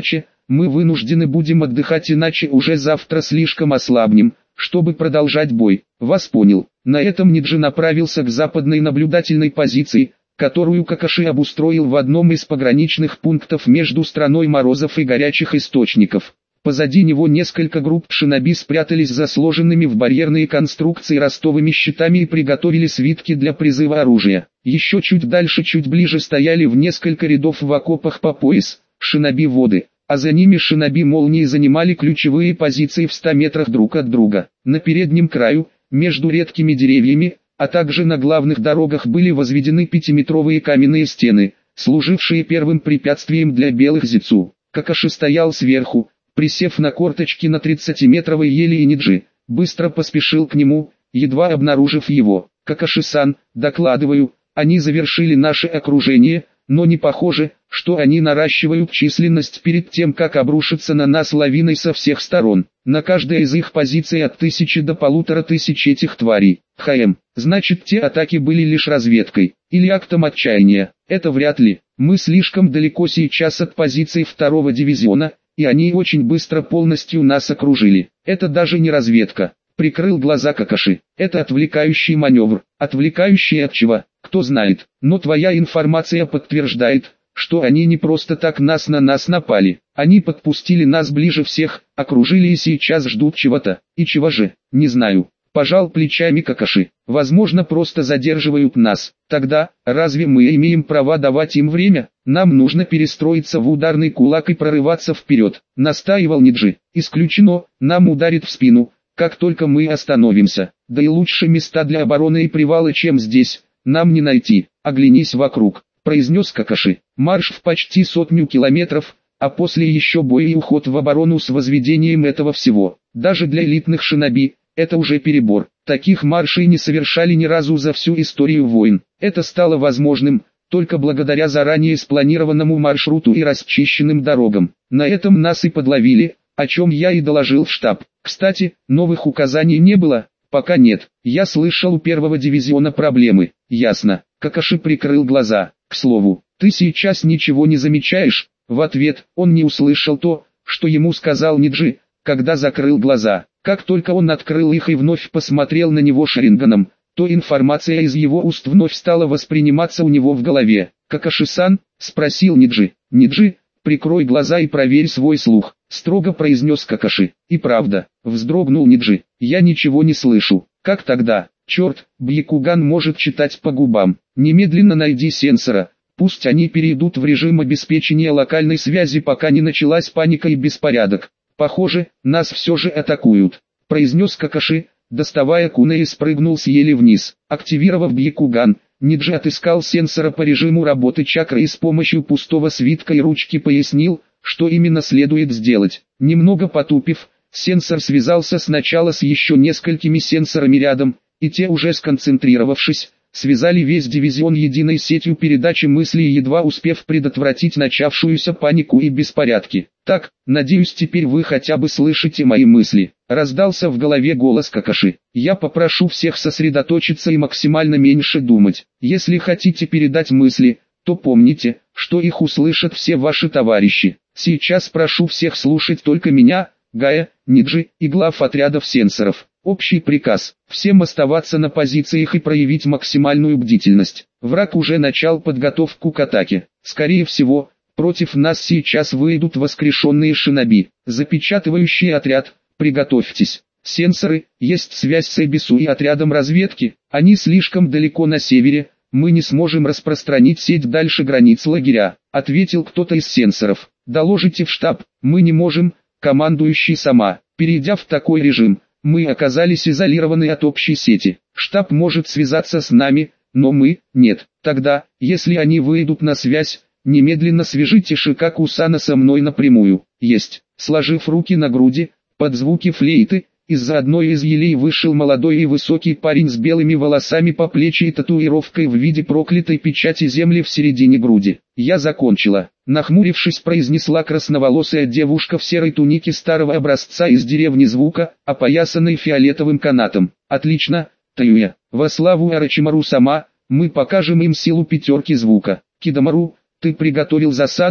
мы вынуждены будем отдыхать, иначе уже завтра слишком ослабнем, чтобы продолжать бой. Вас понял. На этом Ниджи направился к западной наблюдательной позиции, которую Какаши обустроил в одном из пограничных пунктов между страной морозов и горячих источников. Позади него несколько групп шиноби спрятались за сложенными в барьерные конструкции ростовыми щитами и приготовили свитки для призыва оружия. Еще чуть дальше, чуть ближе стояли в несколько рядов в окопах по пояс шиноби воды, а за ними шиноби молнии занимали ключевые позиции в ста метрах друг от друга. На переднем краю, между редкими деревьями, а также на главных дорогах были возведены пятиметровые каменные стены, служившие первым препятствием для белых зицу. Какаши стоял сверху, присев на корточки на тридцатиметровой ели, и Ниджи быстро поспешил к нему, едва обнаружив его. «Какаши-сан, докладываю, они завершили наше окружение, но не похоже, что они наращивают численность перед тем, как обрушиться на нас лавиной со всех сторон. На каждой из их позиций от тысячи до полутора тысяч этих тварей. ХМ, значит, те атаки были лишь разведкой, или актом отчаяния. Это вряд ли. Мы слишком далеко сейчас от позиций второго дивизиона, и они очень быстро полностью нас окружили. Это даже не разведка». Прикрыл глаза Какаши. «Это отвлекающий маневр. Отвлекающий от чего? Кто знает. Но твоя информация подтверждает, что они не просто так нас на нас напали. Они подпустили нас ближе всех, окружили и сейчас ждут чего-то. И чего же? Не знаю». Пожал плечами Какаши. «Возможно, просто задерживают нас. Тогда, разве мы имеем право давать им время? Нам нужно перестроиться в ударный кулак и прорываться вперед», настаивал Ниджи. «Исключено, нам ударит в спину, как только мы остановимся. Да и лучше места для обороны и привала, чем здесь, нам не найти. Оглянись вокруг», произнес Какаши. «Марш в почти сотню километров, а после еще бой и уход в оборону с возведением этого всего. Даже для элитных шиноби это уже перебор. Таких маршей не совершали ни разу за всю историю войн. Это стало возможным только благодаря заранее спланированному маршруту и расчищенным дорогам. На этом нас и подловили, о чем я и доложил в штаб. Кстати, новых указаний не было?» «Пока нет. Я слышал, у первого дивизиона проблемы». «Ясно». Какаши прикрыл глаза. «К слову, ты сейчас ничего не замечаешь?» В ответ он не услышал то, что ему сказал Ниджи, когда закрыл глаза. Как только он открыл их и вновь посмотрел на него Шаринганом, то информация из его уст вновь стала восприниматься у него в голове. «Какаши-сан?» — спросил Ниджи. «Ниджи, прикрой глаза и проверь свой слух», — строго произнес Какаши. «И правда», — вздрогнул Ниджи. «Я ничего не слышу». «Как тогда? Черт, Бьякуган может читать по губам. Немедленно найди сенсора. Пусть они перейдут в режим обеспечения локальной связи, пока не началась паника и беспорядок. Похоже, нас все же атакуют», — произнес Какаши, доставая куна, и спрыгнул с ели вниз. Активировав Бьякуган, Ниджи отыскал сенсора по режиму работы чакры и с помощью пустого свитка и ручки пояснил, что именно следует сделать. Немного потупив, сенсор связался сначала с еще несколькими сенсорами рядом, и те, уже сконцентрировавшись, связали весь дивизион единой сетью передачи мыслей, едва успев предотвратить начавшуюся панику и беспорядки. «Так, надеюсь, теперь вы хотя бы слышите мои мысли», — раздался в голове голос Какаши. «Я попрошу всех сосредоточиться и максимально меньше думать. Если хотите передать мысли, то помните, что их услышат все ваши товарищи. Сейчас прошу всех слушать только меня, Гая, Ниджи и глав отрядов сенсоров. Общий приказ: всем оставаться на позициях и проявить максимальную бдительность. Враг уже начал подготовку к атаке. Скорее всего, против нас сейчас выйдут воскрешенные шиноби. Запечатывающий отряд, приготовьтесь. Сенсоры, есть связь с Эбису и отрядом разведки. Они слишком далеко на севере, мы не сможем распространить сеть дальше границ лагеря», — ответил кто-то из сенсоров. «Доложите в штаб, мы не можем», — командующий сама. «Перейдя в такой режим, мы оказались изолированы от общей сети. Штаб может связаться с нами, но мы – нет. Тогда, если они выйдут на связь, немедленно свяжите Шикаку-сана со мной напрямую». «Есть». Сложив руки на груди, под звуки флейты, из-за одной из елей вышел молодой и высокий парень с белыми волосами по плечи и татуировкой в виде проклятой печати земли в середине груди. «Я закончила», — нахмурившись, произнесла красноволосая девушка в серой тунике старого образца из деревни Звука, опоясанной фиолетовым канатом. «Отлично, Таюя. Во славу Орочимару сама, мы покажем им силу пятерки Звука. Кидамару, ты приготовил засаду?»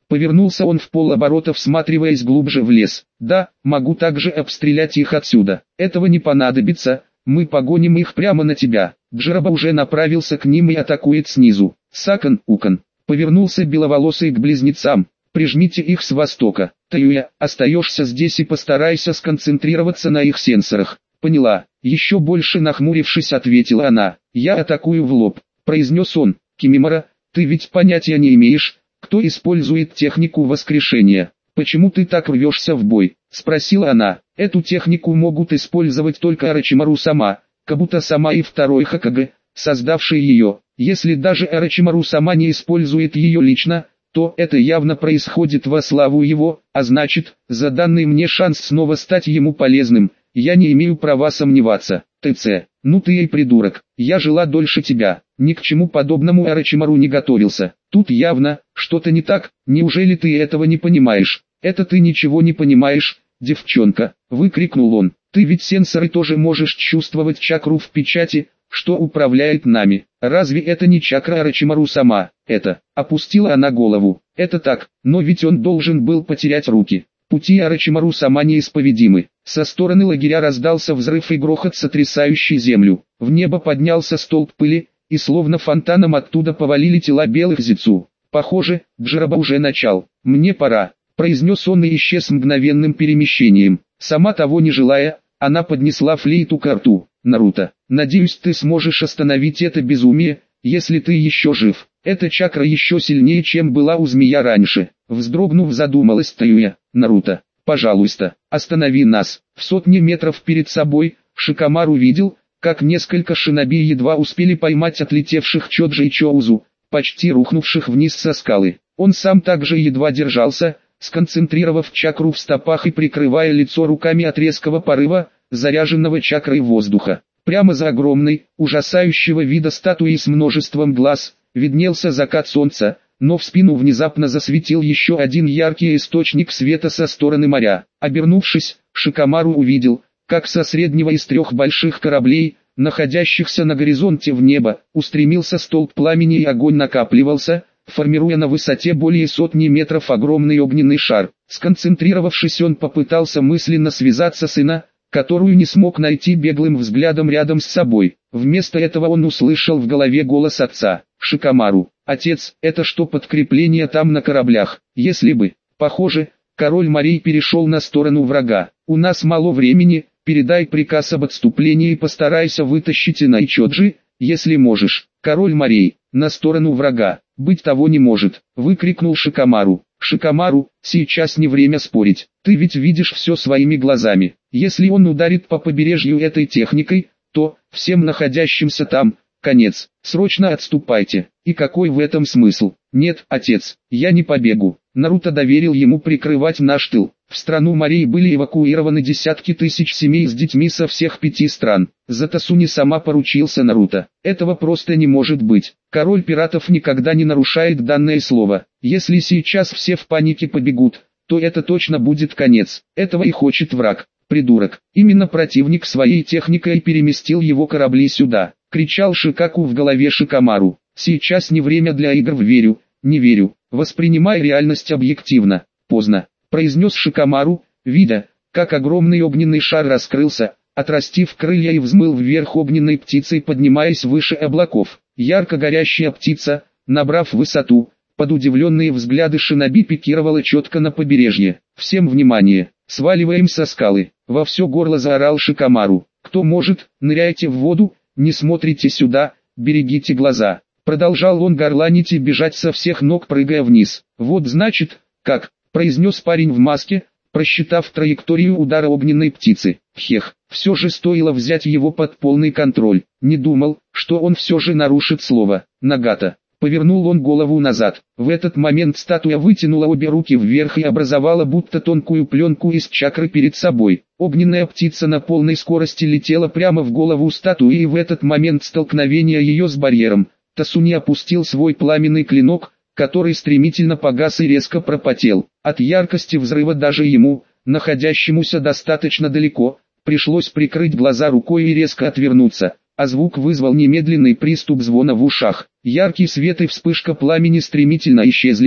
Повернулся он в полоборота, всматриваясь глубже в лес. «Да, могу также обстрелять их отсюда. Этого не понадобится, мы погоним их прямо на тебя». Джераба уже направился к ним и атакует снизу. «Сакан, Укан!» Повернулся беловолосый к близнецам. «Прижмите их с востока. Таюя, остаешься здесь и постарайся сконцентрироваться на их сенсорах». «Поняла». Еще больше нахмурившись, ответила она. «Я атакую в лоб», произнес он. «Кимимора, ты ведь понятия не имеешь, кто использует технику воскрешения. Почему ты так рвешься в бой?» Спросила она. «Эту технику могут использовать только Орочимару сама, Кабуто сама и второй Хокаге, создавший ее. Если даже Орочимару сама не использует ее лично, то это явно происходит во славу его, а значит, за данный мне шанс снова стать ему полезным, я не имею права сомневаться. ТЦ, ну ты и придурок, я жила дольше тебя». Ни к чему подобному Орочимару не готовился. Тут явно что-то не так. Неужели ты этого не понимаешь? Это ты ничего не понимаешь, девчонка, выкрикнул он. Ты ведь сенсоры тоже можешь чувствовать чакру в печати, что управляет нами. Разве это не чакра Орочимару сама? Это, опустила она голову. Это так, но ведь он должен был потерять руки. Пути Орочимару сама неисповедимы. Со стороны лагеря раздался взрыв и грохот, сотрясающий землю. В небо поднялся столб пыли, и словно фонтаном оттуда повалили тела белых зицу. «Похоже, Джераба уже начал. Мне пора», — произнес он и исчез мгновенным перемещением. Сама того не желая, она поднесла флейту к рту. «Наруто, надеюсь, ты сможешь остановить это безумие, если ты еще жив. Эта чакра еще сильнее, чем была у змея раньше». Вздрогнув, задумалась Таюя. «Наруто, пожалуйста, останови нас». В сотне метров перед собой Шикамару видел, как несколько шиноби едва успели поймать отлетевших Чоджи и Чоузу, почти рухнувших вниз со скалы. Он сам также едва держался, сконцентрировав чакру в стопах и прикрывая лицо руками от резкого порыва, заряженного чакрой воздуха. Прямо за огромной, ужасающего вида статуей с множеством глаз, виднелся закат солнца, но в спину внезапно засветил еще один яркий источник света со стороны моря. Обернувшись, Шикамару увидел, как со среднего из трех больших кораблей, находящихся на горизонте в небо, устремился столб пламени и огонь накапливался, формируя на высоте более сотни метров огромный огненный шар. Сконцентрировавшись, он попытался мысленно связаться с Ина, которую не смог найти беглым взглядом рядом с собой. Вместо этого он услышал в голове голос отца. «Шикамару, отец, это что, подкрепление там на кораблях? Если бы...» Похоже, король морей перешел на сторону врага. «У нас мало времени, передай приказ об отступлении и постарайся вытащить Ина и Чоджи, если можешь». Король морей, на сторону врага, быть того не может, выкрикнул Шикамару. «Шикамару, сейчас не время спорить, ты ведь видишь все своими глазами. Если он ударит по побережью этой техникой, то, всем находящимся там, конец, срочно отступайте». И какой в этом смысл? «Нет, отец, я не побегу». Наруто доверил ему прикрывать наш тыл. В страну морей были эвакуированы десятки тысяч семей с детьми со всех пяти стран. За Тасуни сама поручился Наруто. Этого просто не может быть. Король пиратов никогда не нарушает данное слово. Если сейчас все в панике побегут, то это точно будет конец. Этого и хочет враг. Придурок. Именно противник своей техникой переместил его корабли сюда. Кричал Шикаку в голове Шикамару. Сейчас не время для игр в верю, не верю. Воспринимай реальность объективно. Поздно, произнес Шикамару, видя, как огромный огненный шар раскрылся, отрастив крылья и взмыл вверх огненной птицей, поднимаясь выше облаков. Ярко горящая птица, набрав высоту, под удивленные взгляды шиноби пикировала четко на побережье. «Всем внимание! Сваливаем со скалы!» Во все горло заорал Шикамару. «Кто может, ныряйте в воду, не смотрите сюда, берегите глаза!» Продолжал он горланить и бежать со всех ног, прыгая вниз. «Вот значит, как», произнес парень в маске, просчитав траекторию удара огненной птицы. Хех, все же стоило взять его под полный контроль. Не думал, что он все же нарушит слово. Нагата. Повернул он голову назад. В этот момент статуя вытянула обе руки вверх и образовала будто тонкую пленку из чакры перед собой. Огненная птица на полной скорости летела прямо в голову статуи, и в этот момент столкновения ее с барьером Тасуни опустил свой пламенный клинок, который стремительно погас и резко пропотел. От яркости взрыва даже ему, находящемуся достаточно далеко, пришлось прикрыть глаза рукой и резко отвернуться, а звук вызвал немедленный приступ звона в ушах. Яркий свет и вспышка пламени стремительно исчезли,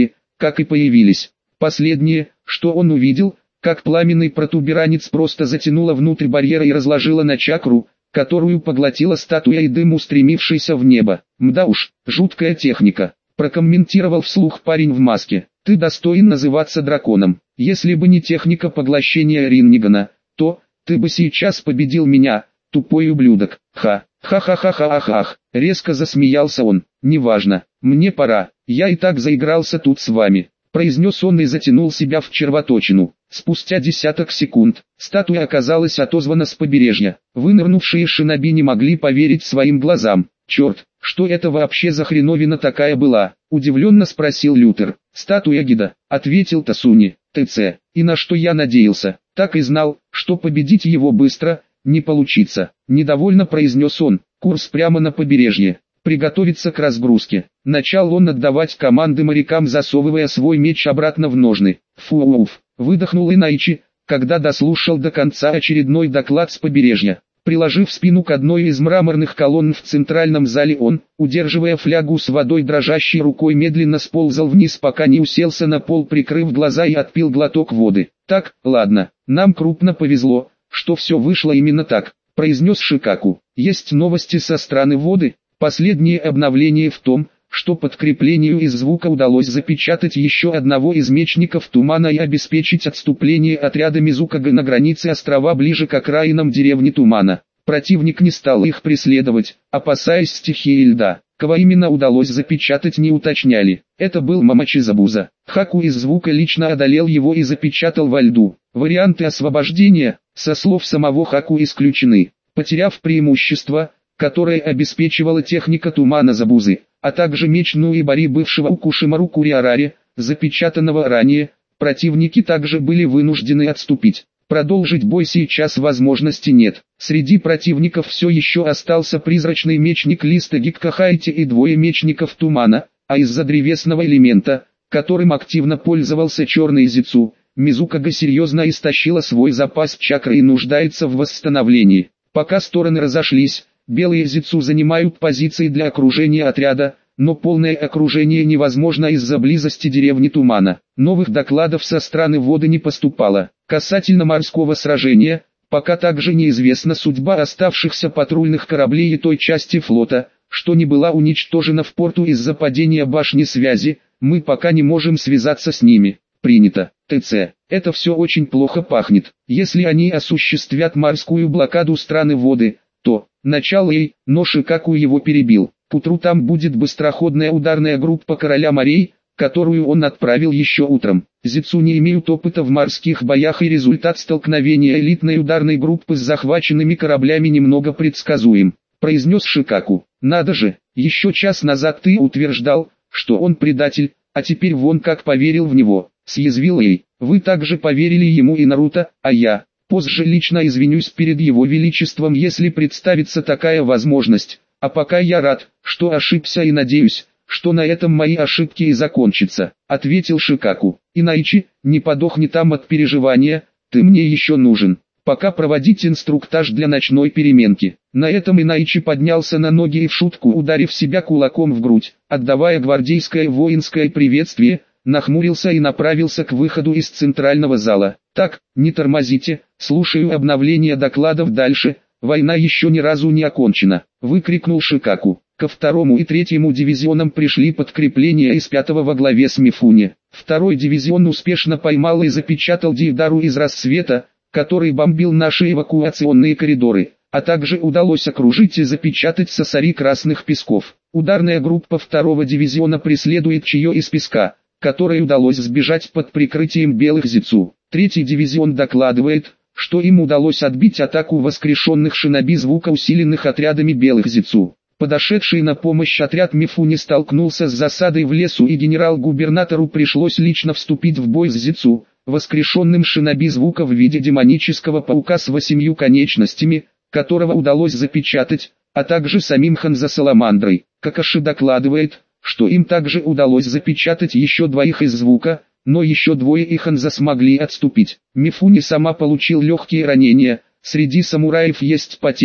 как и появились. Последнее, что он увидел, как пламенный протуберанец просто затянуло внутрь барьера и разложило на чакру, которую поглотила статуя и дым, устремившийся в небо. «Мда уж, жуткая техника», — прокомментировал вслух парень в маске. «Ты достоин называться драконом. Если бы не техника поглощения Рингана, то ты бы сейчас победил меня, тупой ублюдок». «Ха, ха-ха-ха-ха-ах-ах», — резко засмеялся он. «Неважно, мне пора, я и так заигрался тут с вами», — произнес он и затянул себя в червоточину. Спустя десяток секунд, статуя оказалась отозвана с побережья. Вынырнувшие шиноби не могли поверить своим глазам. «Черт, что это вообще за хреновина такая была?» — удивленно спросил Лютер. «Статуя гида», — ответил Тасуни. «ТЦ, и на что я надеялся, так и знал, что победить его быстро не получится», — недовольно произнес он. «Курс прямо на побережье. Приготовиться к разгрузке». Начал он отдавать команды морякам, засовывая свой меч обратно в ножны. «Фу-уф», — выдохнул Инайчи, когда дослушал до конца очередной доклад с побережья. Приложив спину к одной из мраморных колонн в центральном зале, он, удерживая флягу с водой дрожащей рукой, медленно сползал вниз, пока не уселся на пол, прикрыв глаза, и отпил глоток воды. «Так, ладно, нам крупно повезло, что все вышло именно так», — произнес Шикаку. «Есть новости со стороны воды. Последнее обновление в том, что подкреплению из звука удалось запечатать еще одного из мечников тумана и обеспечить отступление отряда Мизукага на границе острова ближе к окраинам деревни Тумана. Противник не стал их преследовать, опасаясь стихии льда. Кого именно удалось запечатать, не уточняли. Это был Мамачизабуза. Хаку из звука лично одолел его и запечатал во льду. Варианты освобождения, со слов самого Хаку, исключены. Потеряв преимущество, которое обеспечивала техника тумана Забузы, а также меч Нуибари бывшего Укушимару Куриарари, запечатанного ранее, противники также были вынуждены отступить. Продолжить бой сейчас возможности нет. Среди противников все еще остался призрачный мечник Листа Гиккахайти и двое мечников тумана, а из-за древесного элемента, которым активно пользовался черный Зицу, Мизукага серьезно истощила свой запас чакры и нуждается в восстановлении. Пока стороны разошлись, белые Зицу занимают позиции для окружения отряда, но полное окружение невозможно из-за близости деревни Тумана. Новых докладов со стороны воды не поступало. Касательно морского сражения, пока также неизвестна судьба оставшихся патрульных кораблей и той части флота, что не была уничтожена в порту из-за падения башни связи. Мы пока не можем связаться с ними. Принято. ТЦ. Это все очень плохо пахнет. Если они осуществят морскую блокаду страны воды, то начало ей, но Шикаку его перебил. К утру там будет быстроходная ударная группа Короля морей, которую он отправил еще утром. Зицу не имеют опыта в морских боях, и результат столкновения элитной ударной группы с захваченными кораблями немного предсказуем, произнес Шикаку. Надо же, еще час назад ты утверждал, что он предатель, а теперь вон как поверил в него, съязвил ей. Вы также поверили ему и Наруто, а я позже лично извинюсь перед его величеством, если представится такая возможность. А пока я рад, что ошибся, и надеюсь, что на этом мои ошибки и закончатся, ответил Шикаку. Инайчи, не подохни там от переживания, ты мне еще нужен. Пока проводить инструктаж для ночной переменки. На этом Инайчи поднялся на ноги и в шутку, ударив себя кулаком в грудь, отдавая гвардейское воинское приветствие, нахмурился и направился к выходу из центрального зала. Так, не тормозите, слушаю обновление докладов дальше. Война еще ни разу не окончена, выкрикнул Шикаку. Ко второму и третьему дивизионам пришли подкрепления из пятого во главе с Мифуни. Второй дивизион успешно поймал и запечатал Дидару из Рассвета, который бомбил наши эвакуационные коридоры, а также удалось окружить и запечатать Сасари Красных Песков. Ударная группа второго дивизиона преследует Чио из Песка, которой удалось сбежать под прикрытием белых Зицу. Третий дивизион докладывает, что им удалось отбить атаку воскрешенных шиноби звука, усиленных отрядами белых Зицу. Подошедший на помощь отряд Мифуни столкнулся с засадой в лесу, и генерал-губернатору пришлось лично вступить в бой с Зицу, воскрешенным шиноби звука в виде демонического паука с восемью конечностями, которого удалось запечатать, а также самим Ханзо Саламандрой. Какаши докладывает, что им также удалось запечатать еще двоих из звука, но еще двое и Ханзо смогли отступить. Мифуни сама получил легкие ранения, среди самураев есть потери,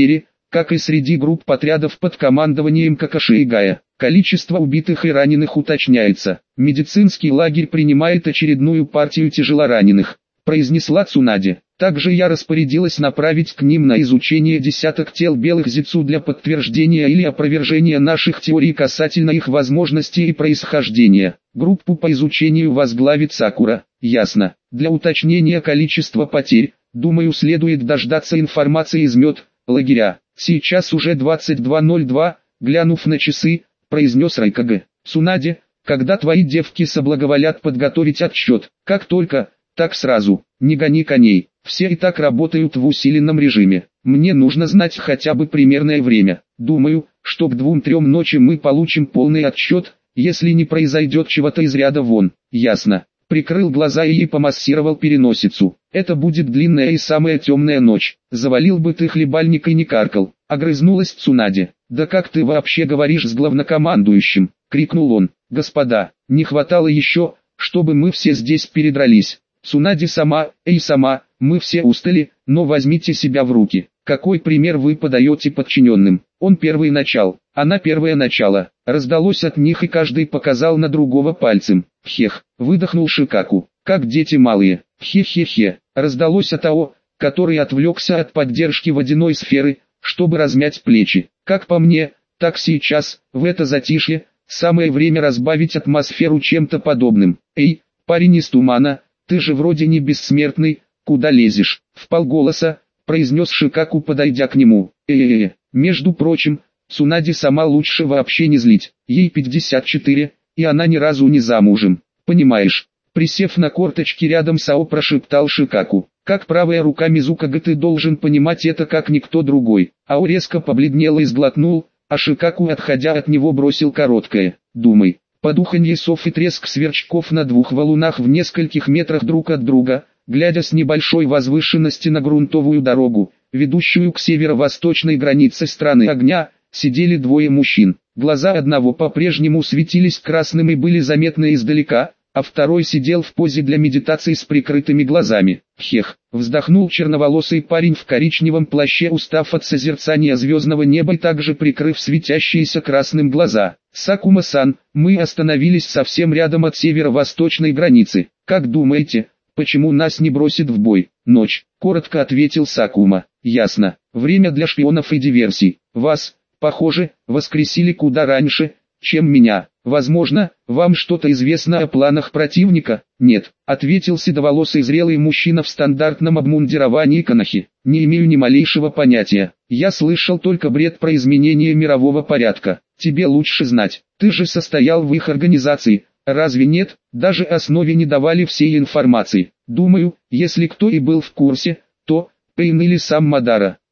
как и среди групп отрядов под командованием Какаши и Гая. Количество убитых и раненых уточняется. Медицинский лагерь принимает очередную партию тяжелораненых, произнесла Цунаде. Также я распорядилась направить к ним на изучение десяток тел белых зицу для подтверждения или опровержения наших теорий касательно их возможностей и происхождения. Группу по изучению возглавит Сакура. Ясно. Для уточнения количества потерь, думаю, следует дождаться информации из мед лагеря. Сейчас уже двадцать два ноль два, глянув на часы, произнес Райкаге. Цунаде, когда твои девки соблаговолят подготовить отчет? Как только, так сразу. Не гони коней. Все и так работают в усиленном режиме. Мне нужно знать хотя бы примерное время. Думаю, что к двум-трем ночи мы получим полный отчет, если не произойдет чего-то из ряда вон. Ясно. Прикрыл глаза и помассировал переносицу. Это будет длинная и самая темная ночь. Завалил бы ты хлебальник и не каркал. Огрызнулась Цунаде. Да как ты вообще говоришь с главнокомандующим? Крикнул он. Господа, не хватало еще, чтобы мы все здесь передрались. Цунаде сама, эй сама, мы все устали, но возьмите себя в руки. Какой пример вы подаете подчиненным? Он первый начал, она первое начало. Раздалось от них и каждый показал на другого пальцем. Хех, выдохнул Шикаку, как дети малые. Хе-хе-хе, раздалось от Ао, который отвлекся от поддержки водяной сферы, чтобы размять плечи. Как по мне, так сейчас, в это затишье, самое время разбавить атмосферу чем-то подобным. Эй, парень из тумана, ты же вроде не бессмертный, куда лезешь? Вполголоса, произнес Шикаку, подойдя к нему. Э-э-э, между прочим, Цунаде сама лучше вообще не злить. Ей пятьдесят четыре, и она ни разу не замужем. Понимаешь? Присев на корточки рядом с Ао, прошептал Шикаку. Как правая рука Мизукага, ты должен понимать это как никто другой. Ао резко побледнел и сглотнул, а Шикаку, отходя от него, бросил короткое. Думай. Подуханье сов и треск сверчков на двух валунах в нескольких метрах друг от друга, глядя с небольшой возвышенности на грунтовую дорогу, ведущую к северо-восточной границе страны огня, сидели двое мужчин. Глаза одного по-прежнему светились красным и были заметны издалека, а второй сидел в позе для медитации с прикрытыми глазами. Хех, вздохнул черноволосый парень в коричневом плаще, устав от созерцания звездного неба и также прикрыв светящиеся красным глаза. Сакума-сан, мы остановились совсем рядом от северо-восточной границы. Как думаете, почему нас не бросит в бой? Ночь, коротко ответил Сакума. Ясно, время для шпионов и диверсий. Вас, похоже, воскресили куда раньше, чем меня. Возможно, вам что-то известно о планах противника? Нет, ответил седоволосый зрелый мужчина в стандартном обмундировании канахи. Не имею ни малейшего понятия. Я слышал только бред про изменение мирового порядка. Тебе лучше знать. Ты же состоял в их организации. Разве нет? Даже основе не давали всей информации. Думаю, если кто и был в курсе, то Пейн или сам Мадара.